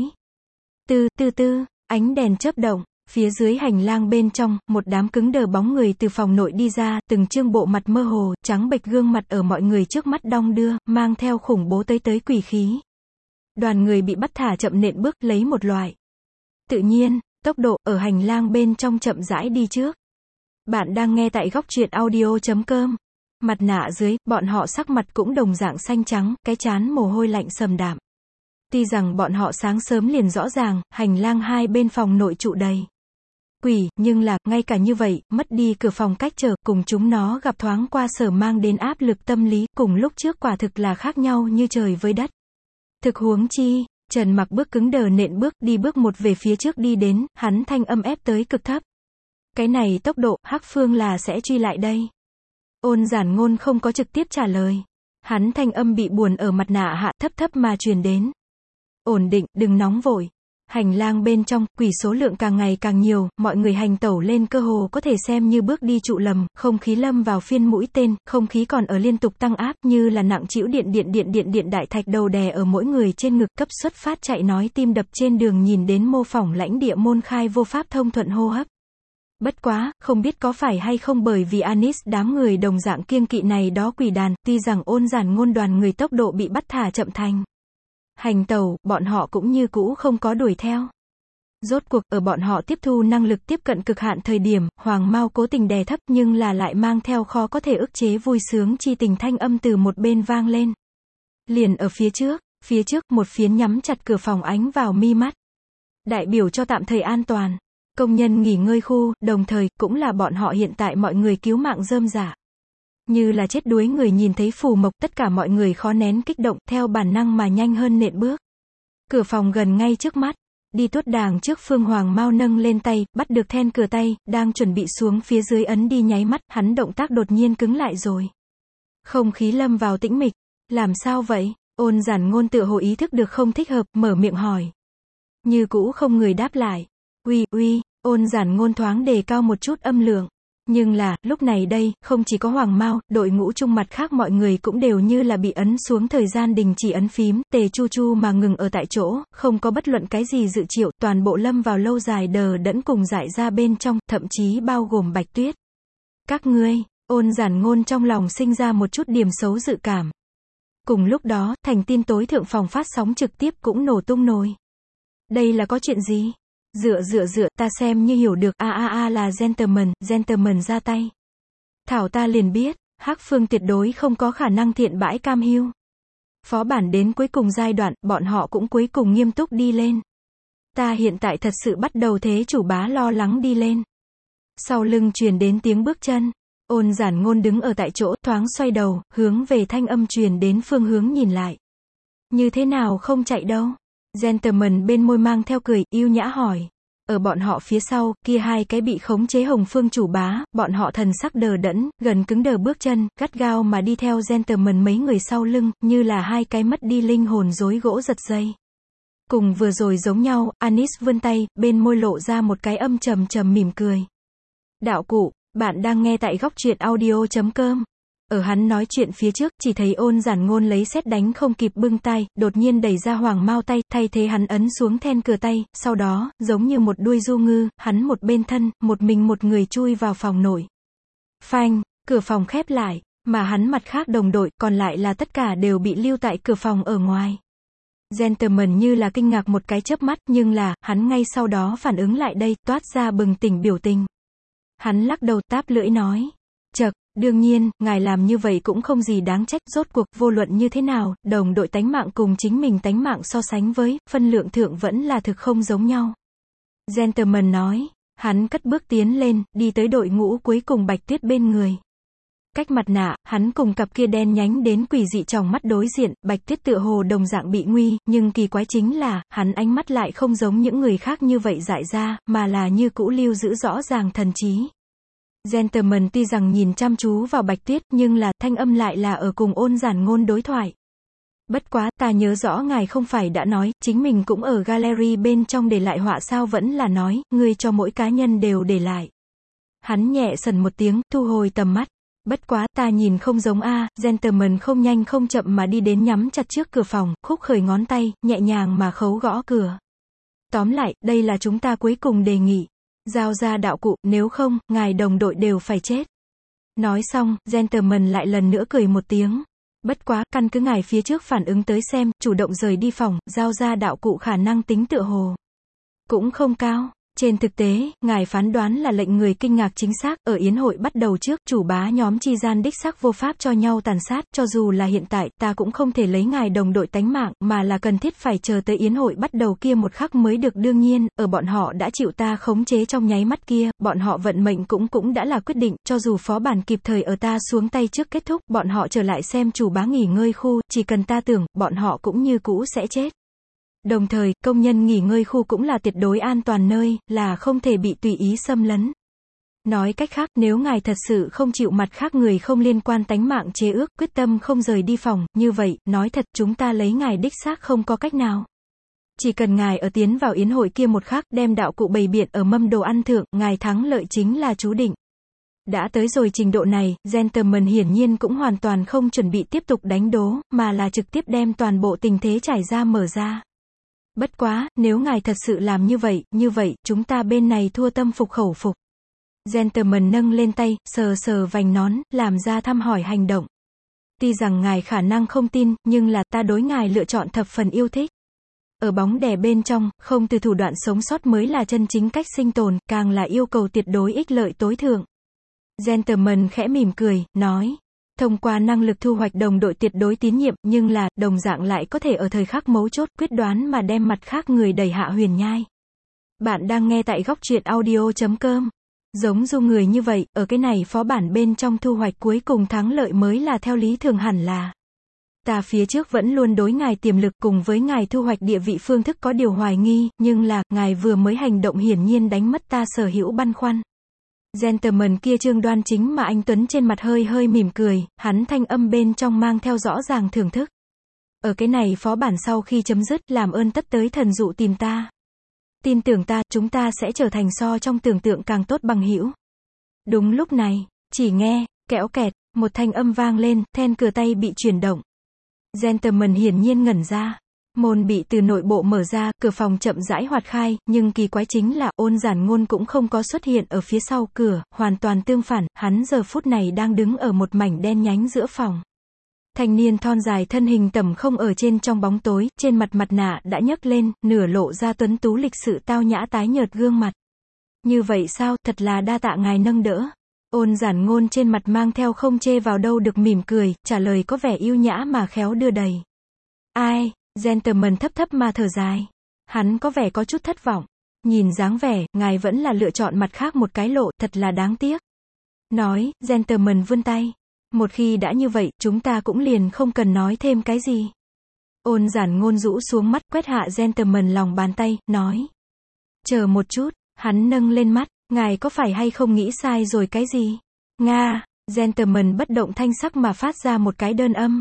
Tư, ánh đèn chớp động, phía dưới hành lang bên trong, một đám cứng đờ bóng người từ phòng nội đi ra, từng trương bộ mặt mơ hồ, trắng bệch gương mặt ở mọi người trước mắt đong đưa, mang theo khủng bố tới quỷ khí. Đoàn người bị bắt thả chậm nện bước, lấy một loại tự nhiên, tốc độ, ở hành lang bên trong chậm rãi đi trước. Bạn đang nghe tại góc truyện audio.com. Mặt nạ dưới, bọn họ sắc mặt cũng đồng dạng xanh trắng, cái trán mồ hôi lạnh sầm đạm. Tuy rằng bọn họ sáng sớm liền rõ ràng, hành lang hai bên phòng nội trụ đầy Quỷ, nhưng là, ngay cả như vậy, mất đi cửa phòng cách trở, cùng chúng nó gặp thoáng qua sở mang đến áp lực tâm lý, cùng lúc trước quả thực là khác nhau như trời với đất. Thực huống chi, Trần Mặc bước cứng đờ nện bước, đi bước một về phía trước đi đến, hắn thanh âm ép tới cực thấp. Cái này tốc độ, Hắc Phương là sẽ truy lại đây. Ôn Giản Ngôn không có trực tiếp trả lời. Hắn thanh âm bị buồn ở mặt nạ hạ thấp thấp mà truyền đến. Ổn định, đừng nóng vội. Hành lang bên trong, quỷ số lượng càng ngày càng nhiều, mọi người hành tẩu lên cơ hồ có thể xem như bước đi trụ lầm, không khí lâm vào phiên mũi tên, không khí còn ở liên tục tăng áp như là nặng trĩu điện đại thạch đầu đè ở mỗi người trên ngực, cấp xuất phát chạy nói tim đập trên đường nhìn đến mô phỏng lãnh địa môn khai vô pháp thông thuận hô hấp. Bất quá, không biết có phải hay không bởi vì Anis đám người đồng dạng kiêng kỵ này đó quỷ đàn, tuy rằng Ôn Giản Ngôn đoàn người tốc độ bị bắt thả chậm thành. Hành tẩu, bọn họ cũng như cũ không có đuổi theo. Rốt cuộc, ở bọn họ tiếp thu năng lực tiếp cận cực hạn thời điểm, Hoàng Mao cố tình đè thấp nhưng là lại mang theo khó có thể ức chế vui sướng chi tình thanh âm từ một bên vang lên. Liền ở phía trước, một phiến nhắm chặt cửa phòng ánh vào mi mắt. Đại biểu cho tạm thời an toàn. Công nhân nghỉ ngơi khu, đồng thời, cũng là bọn họ hiện tại mọi người cứu mạng rơm rả. Như là chết đuối người nhìn thấy phù mộc, tất cả mọi người khó nén kích động, theo bản năng mà nhanh hơn nện bước. Cửa phòng gần ngay trước mắt. Đi tuốt đàng trước Phương Hoàng Mao nâng lên tay, bắt được then cửa tay, đang chuẩn bị xuống phía dưới ấn đi nháy mắt, hắn động tác đột nhiên cứng lại rồi. Không khí lâm vào tĩnh mịch. Làm sao vậy? Ôn Giản Ngôn tựa hồ ý thức được không thích hợp, mở miệng hỏi. Như cũ không người đáp lại. Uy, Ôn Giản Ngôn thoáng đề cao một chút âm lượng. Nhưng là, lúc này đây, không chỉ có Hoàng Mao, đội ngũ chung mặt khác mọi người cũng đều như là bị ấn xuống thời gian đình chỉ ấn phím, tề chu chu mà ngừng ở tại chỗ, không có bất luận cái gì dự triệu, toàn bộ lâm vào lâu dài đờ đẫn cùng dại ra bên trong, thậm chí bao gồm Bạch Tuyết. Các ngươi, Ôn Giản Ngôn trong lòng sinh ra một chút điểm xấu dự cảm. Cùng lúc đó, thành tin tối thượng phòng phát sóng trực tiếp cũng nổ tung nồi. Đây là có chuyện gì? Dựa, ta xem như hiểu được, là gentleman ra tay. Thảo ta liền biết, Hắc Phương tuyệt đối không có khả năng thiện bãi cam hiu. Phó bản đến cuối cùng giai đoạn, bọn họ cũng cuối cùng nghiêm túc đi lên. Ta hiện tại thật sự bắt đầu thế chủ bá lo lắng đi lên. Sau lưng truyền đến tiếng bước chân. Ôn Giản Ngôn đứng ở tại chỗ, thoáng xoay đầu, hướng về thanh âm truyền đến phương hướng nhìn lại. Như thế nào không chạy đâu? Gentleman bên môi mang theo cười, yêu nhã hỏi. Ở bọn họ phía sau, kia hai cái bị khống chế Hồng Phương chủ bá, bọn họ thần sắc đờ đẫn, gần cứng đờ bước chân, gắt gao mà đi theo Gentleman mấy người sau lưng, như là hai cái mất đi linh hồn rối gỗ giật dây. Cùng vừa rồi giống nhau, Anis vươn tay, bên môi lộ ra một cái âm trầm mỉm cười. Đạo cụ, bạn đang nghe tại góc truyện audio.com. Ở hắn nói chuyện phía trước, chỉ thấy Ôn Giản Ngôn lấy sét đánh không kịp bưng tay, đột nhiên đẩy ra Hoàng Mao tay, thay thế hắn ấn xuống then cửa tay, sau đó, giống như một đuôi du ngư, hắn một bên thân, một mình một người chui vào phòng nội. Phanh, cửa phòng khép lại, mà hắn mặt khác đồng đội, còn lại là tất cả đều bị lưu tại cửa phòng ở ngoài. Gentleman như là kinh ngạc một cái chớp mắt, nhưng là, hắn ngay sau đó phản ứng lại đây, toát ra bừng tỉnh biểu tình. Hắn lắc đầu táp lưỡi nói. Chậc. Đương nhiên, ngài làm như vậy cũng không gì đáng trách, rốt cuộc, vô luận như thế nào, đồng đội tánh mạng cùng chính mình tánh mạng so sánh với, phân lượng thượng vẫn là thực không giống nhau. Gentleman nói, hắn cất bước tiến lên, đi tới đội ngũ cuối cùng Bạch Tuyết bên người. Cách mặt nạ, hắn cùng cặp kia đen nhánh đến quỷ dị tròng mắt đối diện, Bạch Tuyết tựa hồ đồng dạng bị nguy, nhưng kỳ quái chính là, hắn ánh mắt lại không giống những người khác như vậy dại ra, mà là như cũ lưu giữ rõ ràng thần trí. Gentleman tuy rằng nhìn chăm chú vào Bạch Tuyết, nhưng là, thanh âm lại là ở cùng Ôn Giản Ngôn đối thoại. Bất quá, ta nhớ rõ ngài không phải đã nói, chính mình cũng ở gallery bên trong để lại họa sao, vẫn là nói, ngươi cho mỗi cá nhân đều để lại. Hắn nhẹ sần một tiếng, thu hồi tầm mắt. Bất quá, ta nhìn không giống Gentleman không nhanh không chậm mà đi đến nhắm chặt trước cửa phòng, khúc khởi ngón tay, nhẹ nhàng mà khấu gõ cửa. Tóm lại, đây là chúng ta cuối cùng đề nghị. Giao ra đạo cụ, nếu không, ngài đồng đội đều phải chết. Nói xong, Gentleman lại lần nữa cười một tiếng. Bất quá, căn cứ ngài phía trước phản ứng tới xem, chủ động rời đi phòng, giao ra đạo cụ khả năng tính tựa hồ cũng không cao. Trên thực tế, ngài phán đoán là lệnh người kinh ngạc chính xác, ở yến hội bắt đầu trước, chủ bá nhóm chi gian đích xác vô pháp cho nhau tàn sát, cho dù là hiện tại, ta cũng không thể lấy ngài đồng đội tánh mạng, mà là cần thiết phải chờ tới yến hội bắt đầu kia một khắc mới được. Đương nhiên, ở bọn họ đã chịu ta khống chế trong nháy mắt kia, bọn họ vận mệnh cũng đã là quyết định, cho dù phó bản kịp thời ở ta xuống tay trước kết thúc, bọn họ trở lại xem chủ bá nghỉ ngơi khu, chỉ cần ta tưởng, bọn họ cũng như cũ sẽ chết. Đồng thời, công nhân nghỉ ngơi khu cũng là tuyệt đối an toàn nơi, là không thể bị tùy ý xâm lấn. Nói cách khác, nếu ngài thật sự không chịu mặt khác người không liên quan tánh mạng chế ước, quyết tâm không rời đi phòng, như vậy, nói thật, chúng ta lấy ngài đích xác không có cách nào. Chỉ cần ngài ở tiến vào yến hội kia một khắc, đem đạo cụ bày biện ở mâm đồ ăn thượng, ngài thắng lợi chính là chú định. Đã tới rồi trình độ này, gentleman hiển nhiên cũng hoàn toàn không chuẩn bị tiếp tục đánh đố, mà là trực tiếp đem toàn bộ tình thế trải ra mở ra. Bất quá, nếu ngài thật sự làm như vậy, chúng ta bên này thua tâm phục khẩu phục. Gentleman nâng lên tay, sờ sờ vành nón, làm ra thăm hỏi hành động. Tuy rằng ngài khả năng không tin, nhưng là ta đối ngài lựa chọn thập phần yêu thích. Ở bóng đè bên trong, không từ thủ đoạn sống sót mới là chân chính cách sinh tồn, càng là yêu cầu tuyệt đối ích lợi tối thượng. Gentleman khẽ mỉm cười, nói. Thông qua năng lực thu hoạch đồng đội tuyệt đối tín nhiệm, nhưng là, đồng dạng lại có thể ở thời khắc mấu chốt, quyết đoán mà đem mặt khác người đẩy hạ huyền nhai. Bạn đang nghe tại góc truyện audio.com. Giống du người như vậy, ở cái này phó bản bên trong thu hoạch cuối cùng thắng lợi mới là theo lý thường hẳn là. Ta phía trước vẫn luôn đối ngài tiềm lực cùng với ngài thu hoạch địa vị phương thức có điều hoài nghi, nhưng là, ngài vừa mới hành động hiển nhiên đánh mất ta sở hữu băn khoăn. Gentleman kia trương đoan chính mà anh Tuấn trên mặt hơi hơi mỉm cười, hắn thanh âm bên trong mang theo rõ ràng thưởng thức. Ở cái này phó bản sau khi chấm dứt, làm ơn tất tới thần dụ tìm ta. Tin tưởng ta, chúng ta sẽ trở thành so trong tưởng tượng càng tốt bằng hữu. Đúng lúc này, chỉ nghe, kẽo kẹt, một thanh âm vang lên, then cửa tay bị chuyển động. Gentleman hiển nhiên ngẩn ra. Môn bị từ nội bộ mở ra, cửa phòng chậm rãi hoạt khai, nhưng kỳ quái chính là, Ôn Giản Ngôn cũng không có xuất hiện ở phía sau cửa, hoàn toàn tương phản, hắn giờ phút này đang đứng ở một mảnh đen nhánh giữa phòng. Thanh niên thon dài thân hình tầm không ở trên trong bóng tối, trên mặt mặt nạ đã nhấc lên, nửa lộ ra tuấn tú lịch sự tao nhã tái nhợt gương mặt. Như vậy sao, thật là đa tạ ngài nâng đỡ. Ôn Giản Ngôn trên mặt mang theo không chê vào đâu được mỉm cười, trả lời có vẻ yêu nhã mà khéo đưa đẩy. Ai? Gentleman thấp thấp mà thở dài. Hắn có vẻ có chút thất vọng. Nhìn dáng vẻ, ngài vẫn là lựa chọn mặt khác một cái lộ, thật là đáng tiếc. Nói, gentleman vươn tay. Một khi đã như vậy, chúng ta cũng liền không cần nói thêm cái gì. Ôn Giản Ngôn rũ xuống mắt, quét hạ gentleman lòng bàn tay, nói. Chờ một chút, hắn nâng lên mắt, ngài có phải hay không nghĩ sai rồi cái gì? Nga, gentleman bất động thanh sắc mà phát ra một cái đơn âm.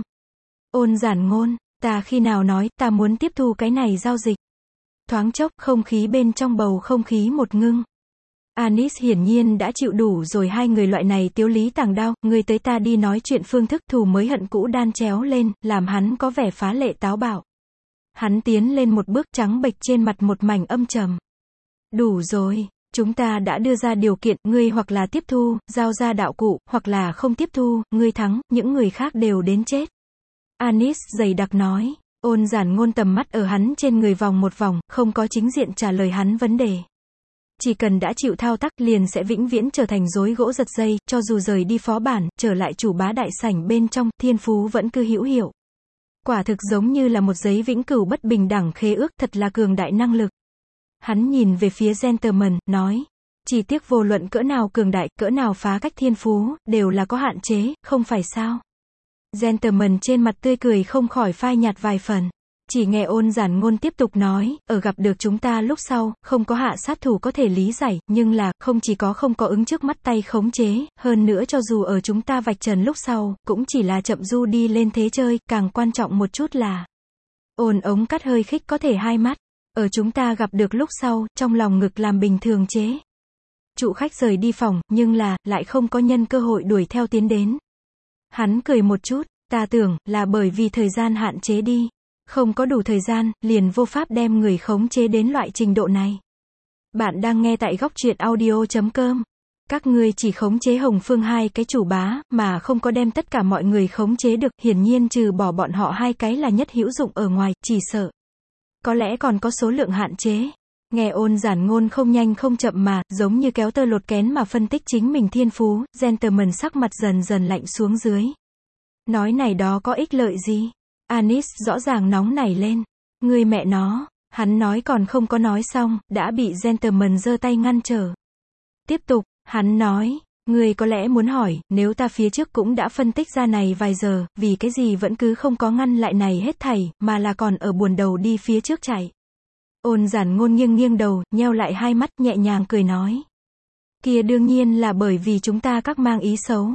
Ôn Giản Ngôn. Ta khi nào nói, ta muốn tiếp thu cái này giao dịch. Thoáng chốc, không khí bên trong bầu không khí một ngưng. Anis hiển nhiên đã chịu đủ rồi hai người loại này tiếu lý tàng đao, người tới ta đi nói chuyện phương thức thù mới hận cũ đan chéo lên, làm hắn có vẻ phá lệ táo bạo. Hắn tiến lên một bước trắng bệch trên mặt một mảnh âm trầm. Đủ rồi, chúng ta đã đưa ra điều kiện, ngươi hoặc là tiếp thu, giao ra đạo cụ, hoặc là không tiếp thu, ngươi thắng, những người khác đều đến chết. Anis dày đặc nói. Ôn Giản Ngôn tầm mắt ở hắn trên người vòng một vòng, không có chính diện trả lời hắn vấn đề. Chỉ cần đã chịu thao tác liền sẽ vĩnh viễn trở thành rối gỗ giật dây, cho dù rời đi phó bản, trở lại chủ bá đại sảnh bên trong, thiên phú vẫn cứ hữu hiệu. Quả thực giống như là một giấy vĩnh cửu bất bình đẳng khế ước, thật là cường đại năng lực. Hắn nhìn về phía gentleman, nói. Chỉ tiếc vô luận cỡ nào cường đại, cỡ nào phá cách thiên phú, đều là có hạn chế, không phải sao? Gentleman trên mặt tươi cười không khỏi phai nhạt vài phần. Chỉ nghe Ôn Giản Ngôn tiếp tục nói, ở gặp được chúng ta lúc sau, không có hạ sát thủ có thể lý giải, nhưng là, không chỉ có không có ứng trước mắt tay khống chế, hơn nữa cho dù ở chúng ta vạch trần lúc sau, cũng chỉ là chậm du đi lên thế chơi, càng quan trọng một chút là ồn ống cắt hơi khích có thể hai mắt. Ở chúng ta gặp được lúc sau, trong lòng ngực làm bình thường chế. Trụ khách rời đi phòng, nhưng là, lại không có nhân cơ hội đuổi theo tiến đến. Hắn cười một chút, ta tưởng, là bởi vì thời gian hạn chế đi. Không có đủ thời gian, liền vô pháp đem người khống chế đến loại trình độ này. Bạn đang nghe tại góc truyện audio.com. Các ngươi chỉ khống chế Hồng Phương hai cái chủ bá, mà không có đem tất cả mọi người khống chế được, hiển nhiên trừ bỏ bọn họ hai cái là nhất hữu dụng ở ngoài, chỉ sợ. Có lẽ còn có số lượng hạn chế. Nghe Ôn Giản Ngôn không nhanh không chậm mà, giống như kéo tơ lột kén mà phân tích chính mình thiên phú, gentleman sắc mặt dần dần lạnh xuống dưới. Nói này đó có ích lợi gì? Anis rõ ràng nóng nảy lên. Ngươi mẹ nó, hắn nói còn không có nói xong, đã bị gentleman giơ tay ngăn trở. Tiếp tục, hắn nói, ngươi có lẽ muốn hỏi, nếu ta phía trước cũng đã phân tích ra này vài giờ, vì cái gì vẫn cứ không có ngăn lại này hết thảy, mà là còn ở buồn đầu đi phía trước chạy. Ôn Giản Ngôn nghiêng nghiêng đầu, nheo lại hai mắt, nhẹ nhàng cười nói. Kia đương nhiên là bởi vì chúng ta các mang ý xấu.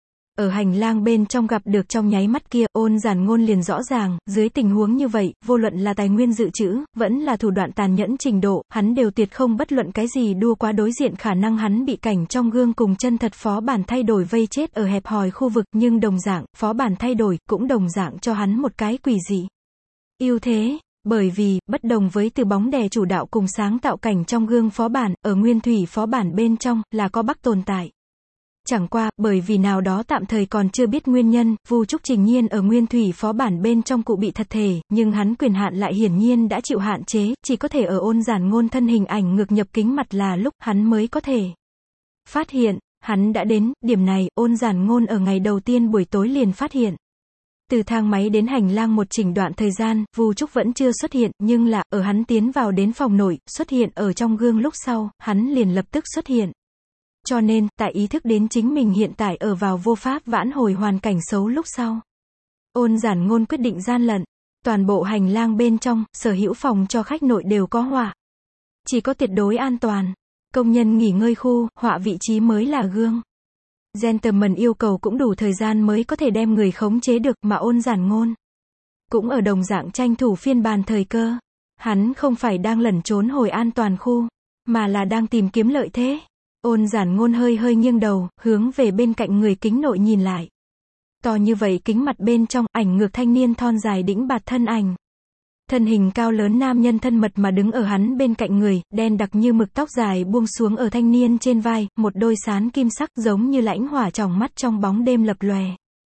Ở hành lang bên trong gặp được trong nháy mắt kia, Ôn Giản Ngôn liền rõ ràng, dưới tình huống như vậy, vô luận là tài nguyên dự trữ, vẫn là thủ đoạn tàn nhẫn trình độ, hắn đều tuyệt không bất luận cái gì đua qua đối diện khả năng hắn bị cảnh trong gương cùng chân thật phó bản thay đổi vây chết ở hẹp hòi khu vực, nhưng đồng dạng, phó bản thay đổi, cũng đồng dạng cho hắn một cái quỷ dị ưu thế. Bởi vì, bất đồng với từ bóng đè chủ đạo cùng sáng tạo cảnh trong gương phó bản, ở nguyên thủy phó bản bên trong, là có Bắc tồn tại. Chẳng qua, bởi vì nào đó tạm thời còn chưa biết nguyên nhân, Vu Trúc Trình Nhiên ở nguyên thủy phó bản bên trong cụ bị thật thể, nhưng hắn quyền hạn lại hiển nhiên đã chịu hạn chế, chỉ có thể ở Ôn Giản Ngôn thân hình ảnh ngược nhập kính mặt là lúc hắn mới có thể phát hiện, hắn đã đến, điểm này, Ôn Giản Ngôn ở ngày đầu tiên buổi tối liền phát hiện. Từ thang máy đến hành lang một chỉnh đoạn thời gian, Vu Trúc vẫn chưa xuất hiện, nhưng là, ở hắn tiến vào đến phòng nội, xuất hiện ở trong gương lúc sau, hắn liền lập tức xuất hiện. Cho nên, tại ý thức đến chính mình hiện tại ở vào vô pháp vãn hồi hoàn cảnh xấu lúc sau. Ôn Giản Ngôn quyết định gian lận. Toàn bộ hành lang bên trong, sở hữu phòng cho khách nội đều có họa. Chỉ có tuyệt đối an toàn. Công nhân nghỉ ngơi khu, họa vị trí mới là gương. Gentleman yêu cầu cũng đủ thời gian mới có thể đem người khống chế được, mà Ôn Giản Ngôn cũng ở đồng dạng tranh thủ phiên bản thời cơ. Hắn không phải đang lẩn trốn hồi an toàn khu, mà là đang tìm kiếm lợi thế. Ôn Giản Ngôn hơi hơi nghiêng đầu, hướng về bên cạnh người kính nội nhìn lại. To như vậy kính mặt bên trong, ảnh ngược thanh niên thon dài đĩnh bạt thân ảnh. Thân hình cao lớn nam nhân thân mật mà đứng ở hắn bên cạnh người, đen đặc như mực tóc dài buông xuống ở thanh niên trên vai, một đôi sán kim sắc giống như lãnh hỏa tròng mắt trong bóng đêm lập lòe.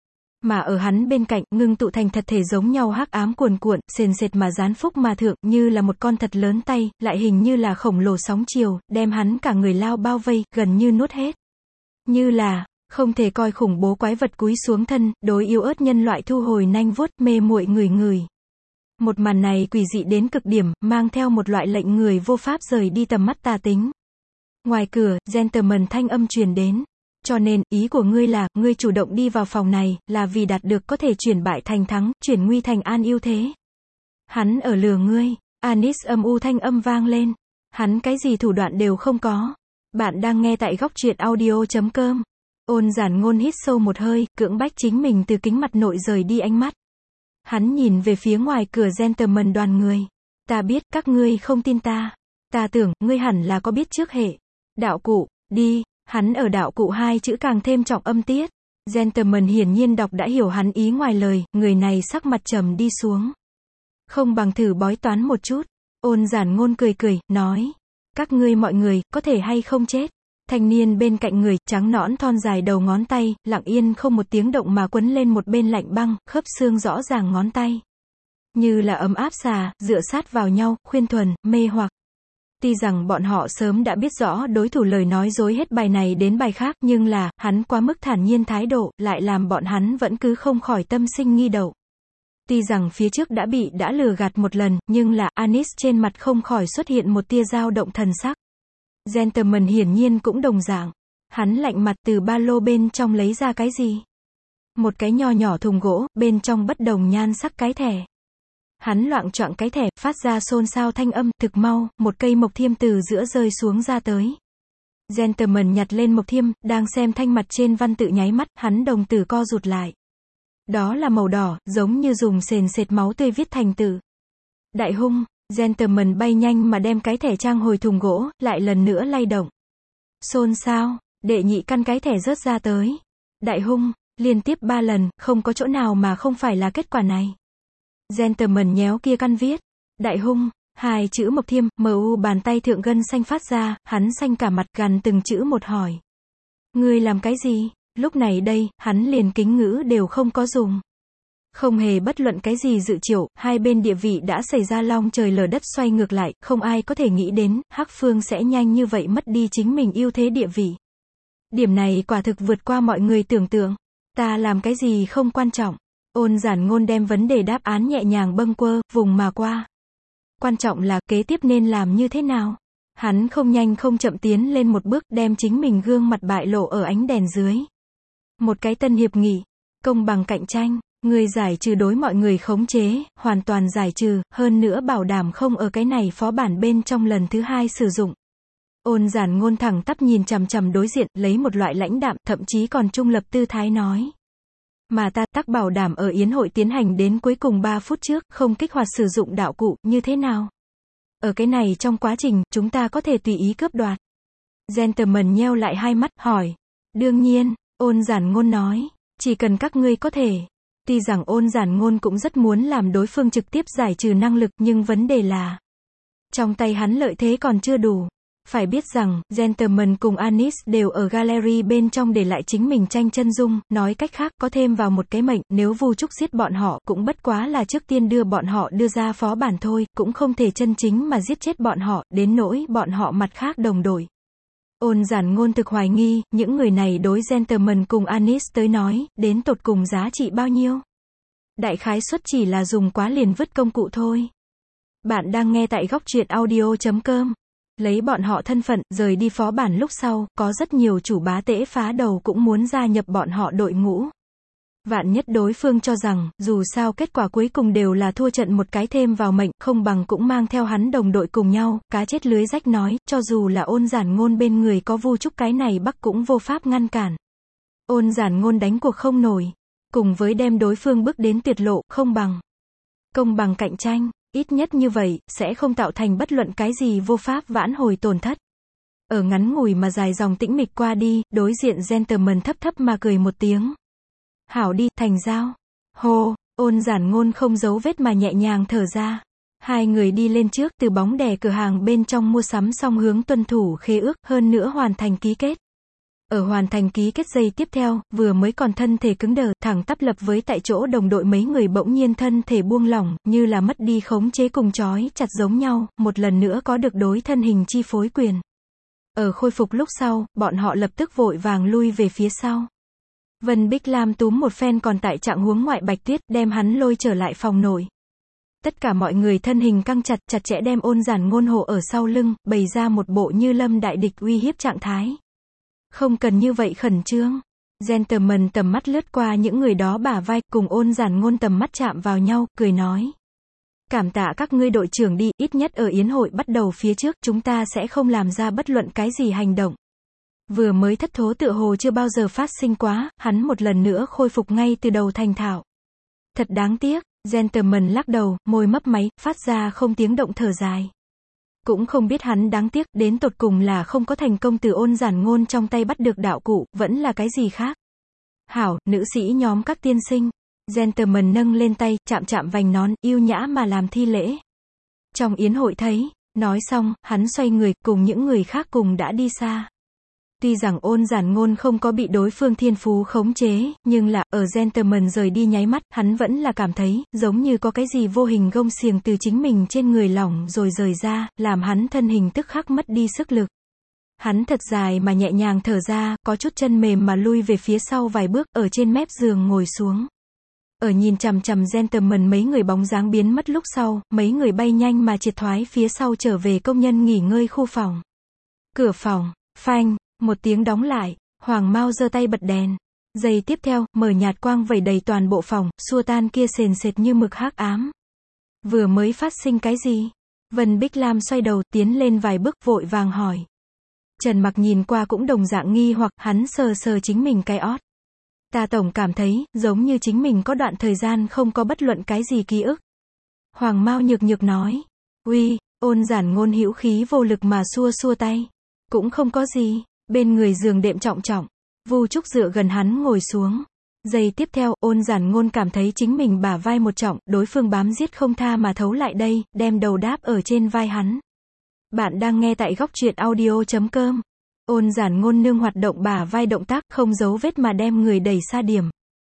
Mà ở hắn bên cạnh, ngưng tụ thành thật thể giống nhau hắc ám cuồn cuộn, sền sệt mà dán phúc mà thượng, như là một con thật lớn tay, lại hình như là khổng lồ sóng chiều, đem hắn cả người lao bao vây, gần như nuốt hết. Như là, không thể coi khủng bố quái vật cúi xuống thân, đối yếu ớt nhân loại thu hồi nanh vuốt, mê muội người người. Một màn này quỷ dị đến cực điểm, mang theo một loại lệnh người vô pháp rời đi tầm mắt tà tính. Ngoài cửa, gentleman thanh âm truyền đến. Cho nên, ý của ngươi là, ngươi chủ động đi vào phòng này, là vì đạt được có thể chuyển bại thành thắng, chuyển nguy thành an ưu thế. Hắn ở lừa ngươi. Anis âm u thanh âm vang lên. Hắn cái gì thủ đoạn đều không có. Bạn đang nghe tại góc truyện audio.com. Ôn Giản Ngôn hít sâu một hơi, cưỡng bách chính mình từ kính mặt nội rời đi ánh mắt. Hắn nhìn về phía ngoài cửa gentleman đoàn người. Ta biết, các ngươi không tin ta. Ta tưởng, ngươi hẳn là có biết trước hệ. Đạo cụ, đi. Hắn ở đạo cụ hai chữ càng thêm trọng âm tiết. Gentleman hiển nhiên đọc đã hiểu hắn ý ngoài lời, người này sắc mặt trầm đi xuống. Không bằng thử bói toán một chút. Ôn Giản Ngôn cười cười, nói. Các ngươi mọi người, có thể hay không chết. Thanh niên bên cạnh người, trắng nõn thon dài đầu ngón tay, lặng yên không một tiếng động mà quấn lên một bên lạnh băng, khớp xương rõ ràng ngón tay. Như là ấm áp xà, dựa sát vào nhau, khuyên thuần, mê hoặc. Tuy rằng bọn họ sớm đã biết rõ đối thủ lời nói dối hết bài này đến bài khác, nhưng là, hắn quá mức thản nhiên thái độ, lại làm bọn hắn vẫn cứ không khỏi tâm sinh nghi đậu. Tuy rằng phía trước đã lừa gạt một lần, nhưng là, Anis trên mặt không khỏi xuất hiện một tia dao động thần sắc. Gentleman hiển nhiên cũng đồng dạng. Hắn lạnh mặt từ ba lô bên trong lấy ra cái gì? Một cái nho nhỏ thùng gỗ, bên trong bất đồng nhan sắc cái thẻ. Hắn loạng choạng cái thẻ, phát ra xôn xao thanh âm, thực mau, một cây mộc thiêm từ giữa rơi xuống ra tới. Gentleman nhặt lên mộc thiêm, đang xem thanh mặt trên văn tự nháy mắt, hắn đồng tử co rụt lại. Đó là màu đỏ, giống như dùng sền sệt máu tươi viết thành từ. Đại hung. Gentleman bay nhanh mà đem cái thẻ trang hồi thùng gỗ, lại lần nữa lay động. Xôn xao, đệ nhị căn cái thẻ rớt ra tới. Đại hung, liên tiếp 3 lần, không có chỗ nào mà không phải là kết quả này. Gentleman nhéo kia căn viết. Đại hung, 2 chữ mộc thiêm, mu bàn tay thượng gân xanh phát ra, hắn xanh cả mặt gằn từng chữ một hỏi. Ngươi làm cái gì? Lúc này đây, hắn liền kính ngữ đều không có dùng. Không hề bất luận cái gì dự triệu, hai bên địa vị đã xảy ra long trời lở đất xoay ngược lại, không ai có thể nghĩ đến, Hắc Phương sẽ nhanh như vậy mất đi chính mình ưu thế địa vị. Điểm này quả thực vượt qua mọi người tưởng tượng. Ta làm cái gì không quan trọng. Ôn Giản Ngôn đem vấn đề đáp án nhẹ nhàng bâng quơ, vùng mà qua. Quan trọng là, kế tiếp nên làm như thế nào? Hắn không nhanh không chậm tiến lên một bước, đem chính mình gương mặt bại lộ ở ánh đèn dưới. Một cái tân hiệp nghị, công bằng cạnh tranh, người giải trừ đối mọi người khống chế, hoàn toàn giải trừ, hơn nữa bảo đảm không ở cái này phó bản bên trong lần thứ hai sử dụng. Ôn Giản Ngôn thẳng tắp nhìn chằm chằm đối diện, lấy một loại lãnh đạm, thậm chí còn trung lập tư thái nói. Mà ta tắc bảo đảm ở yến hội tiến hành đến cuối cùng 3 phút trước, không kích hoạt sử dụng đạo cụ, như thế nào? Ở cái này trong quá trình, chúng ta có thể tùy ý cướp đoạt. Gentleman nheo lại hai mắt, hỏi. Đương nhiên, Ôn Giản Ngôn nói. Chỉ cần các ngươi có thể. Tuy rằng Ôn Giản Ngôn cũng rất muốn làm đối phương trực tiếp giải trừ năng lực, nhưng vấn đề là trong tay hắn lợi thế còn chưa đủ. Phải biết rằng, Gentleman cùng Anis đều ở gallery bên trong để lại chính mình tranh chân dung, nói cách khác, có thêm vào một cái mệnh, nếu Vu Trúc giết bọn họ, cũng bất quá là trước tiên đưa bọn họ đưa ra phó bản thôi, cũng không thể chân chính mà giết chết bọn họ, đến nỗi bọn họ mặt khác đồng đội. Ôn Giản Ngôn thực hoài nghi, những người này đối Gentleman cùng Anis tới nói, đến tột cùng giá trị bao nhiêu? Đại khái suất chỉ là dùng quá liền vứt công cụ thôi. Bạn đang nghe tại góc truyện audio.com. Lấy bọn họ thân phận, rời đi phó bản lúc sau, có rất nhiều chủ bá tễ phá đầu cũng muốn gia nhập bọn họ đội ngũ. Vạn nhất đối phương cho rằng, dù sao kết quả cuối cùng đều là thua trận một cái thêm vào mệnh, không bằng cũng mang theo hắn đồng đội cùng nhau, cá chết lưới rách nói, cho dù là Ôn Giản Ngôn bên người có Vu Trúc cái này Bắc cũng vô pháp ngăn cản. Ôn Giản Ngôn đánh cuộc không nổi, cùng với đem đối phương bước đến tuyệt lộ, không bằng công bằng cạnh tranh. Ít nhất như vậy, sẽ không tạo thành bất luận cái gì vô pháp vãn hồi tổn thất. Ở ngắn ngủi mà dài dòng tĩnh mịch qua đi, đối diện Gentleman thấp thấp mà cười một tiếng. Hảo đi, thành giao. Hô, Ôn Giản Ngôn không giấu vết mà nhẹ nhàng thở ra. Hai người đi lên trước, từ bóng đè cửa hàng bên trong mua sắm xong hướng tuân thủ khế ước, hơn nữa hoàn thành ký kết. Ở hoàn thành ký kết giây tiếp theo, vừa mới còn thân thể cứng đờ, thẳng tắp lập với tại chỗ đồng đội mấy người bỗng nhiên thân thể buông lỏng, như là mất đi khống chế cùng trói chặt giống nhau, một lần nữa có được đối thân hình chi phối quyền. Ở khôi phục lúc sau, bọn họ lập tức vội vàng lui về phía sau. Vân Bích Lam túm một phen còn tại trạng huống ngoại Bạch Tuyết, đem hắn lôi trở lại phòng nội. Tất cả mọi người thân hình căng chặt, chặt chẽ đem Ôn Giản Ngôn hộ ở sau lưng, bày ra một bộ như lâm đại địch uy hiếp trạng thái. Không cần như vậy khẩn trương. Gentleman tầm mắt lướt qua những người đó bả vai, cùng Ôn Giản Ngôn tầm mắt chạm vào nhau, cười nói. Cảm tạ các ngươi đội trưởng đi, ít nhất ở yến hội bắt đầu phía trước, chúng ta sẽ không làm ra bất luận cái gì hành động. Vừa mới thất thố tựa hồ chưa bao giờ phát sinh quá, hắn một lần nữa khôi phục ngay từ đầu thành thạo. Thật đáng tiếc, Gentleman lắc đầu, môi mấp máy, phát ra không tiếng động thở dài. Cũng không biết hắn đáng tiếc, đến tột cùng là không có thành công từ Ôn Giản Ngôn trong tay bắt được đạo cụ, vẫn là cái gì khác. Hảo, nữ sĩ nhóm các tiên sinh. Gentleman nâng lên tay, chạm chạm vành nón, yêu nhã mà làm thi lễ. Trong yến hội thấy, nói xong, hắn xoay người, cùng những người khác cùng đã đi xa. Tuy rằng Ôn Giản Ngôn không có bị đối phương thiên phú khống chế, nhưng là, ở Gentleman rời đi nháy mắt, hắn vẫn là cảm thấy, giống như có cái gì vô hình gông xiềng từ chính mình trên người lỏng rồi rời ra, làm hắn thân hình tức khắc mất đi sức lực. Hắn thật dài mà nhẹ nhàng thở ra, có chút chân mềm mà lui về phía sau vài bước, ở trên mép giường ngồi xuống. Ở nhìn chằm chằm Gentleman mấy người bóng dáng biến mất lúc sau, mấy người bay nhanh mà triệt thoái phía sau trở về công nhân nghỉ ngơi khu phòng. Cửa phòng, phanh. Một tiếng đóng lại, Hoàng Mao giơ tay bật đèn. Giây tiếp theo, mở nhạt quang vẩy đầy toàn bộ phòng, xua tan kia sền sệt như mực hắc ám. Vừa mới phát sinh cái gì? Vân Bích Lam xoay đầu, tiến lên vài bước, vội vàng hỏi. Trần Mặc nhìn qua cũng đồng dạng nghi hoặc, hắn sờ sờ chính mình cái ót. Ta tổng cảm thấy, giống như chính mình có đoạn thời gian không có bất luận cái gì ký ức. Hoàng Mao nhược nhược nói. Uy, Ôn Giản Ngôn hữu khí vô lực mà xua xua tay. Cũng không có gì. Bên người giường đệm trọng trọng, Vu Trúc dựa gần hắn ngồi xuống. Giây tiếp theo, Ôn Giản Ngôn cảm thấy chính mình bả vai một trọng, đối phương bám giết không tha mà thấu lại đây, đem đầu đáp ở trên vai hắn. Bạn đang nghe tại góc truyện audio.com. Ôn Giản Ngôn nương hoạt động bả vai động tác, không giấu vết mà đem người đẩy xa điểm.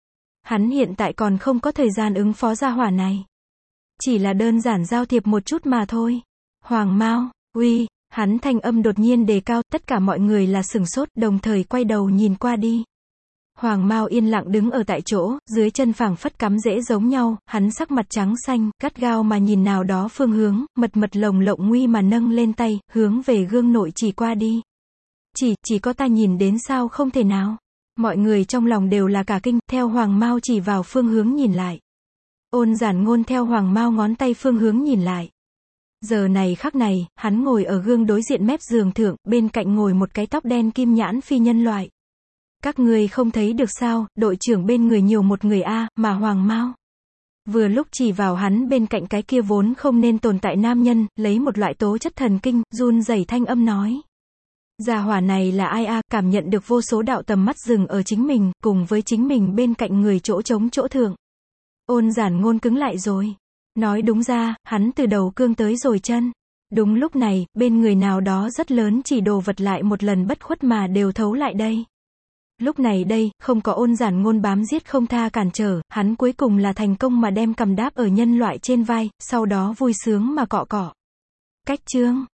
Hắn hiện tại còn không có thời gian ứng phó gia hỏa này. Chỉ là đơn giản giao thiệp một chút mà thôi. Hoàng Mao, uy, hắn thanh âm đột nhiên đề cao, tất cả mọi người là sửng sốt, đồng thời quay đầu nhìn qua đi. Hoàng Mao yên lặng đứng ở tại chỗ, dưới chân phảng phất cắm rễ giống nhau, hắn sắc mặt trắng xanh, gắt gao mà nhìn nào đó phương hướng, mật lồng lộng nguy mà nâng lên tay, hướng về gương nội chỉ qua đi. Chỉ có ta nhìn đến sao không thể nào. Mọi người trong lòng đều là cả kinh, theo Hoàng Mao chỉ vào phương hướng nhìn lại. Ôn Giản Ngôn theo Hoàng Mao ngón tay phương hướng nhìn lại. Giờ này khắc này, hắn ngồi ở gương đối diện mép giường thượng, bên cạnh ngồi một cái tóc đen kim nhãn phi nhân loại. Các ngươi không thấy được sao, đội trưởng bên người nhiều một người a, mà Hoàng Mao vừa lúc chỉ vào hắn bên cạnh cái kia vốn không nên tồn tại nam nhân, lấy một loại tố chất thần kinh, run rẩy thanh âm nói. Gia hỏa này là ai a, cảm nhận được vô số đạo tầm mắt dừng ở chính mình, cùng với chính mình bên cạnh người chỗ trống chỗ thượng. Ôn Giản Ngôn cứng lại rồi. Nói đúng ra, hắn từ đầu cương tới rồi chân. Đúng lúc này, bên người nào đó rất lớn chỉ đồ vật lại một lần bất khuất mà đều thấu lại đây. Lúc này đây, không có Ôn Giản Ngôn bám giết không tha cản trở, hắn cuối cùng là thành công mà đem cầm đáp ở nhân loại trên vai, sau đó vui sướng mà cọ cọ. Cách chương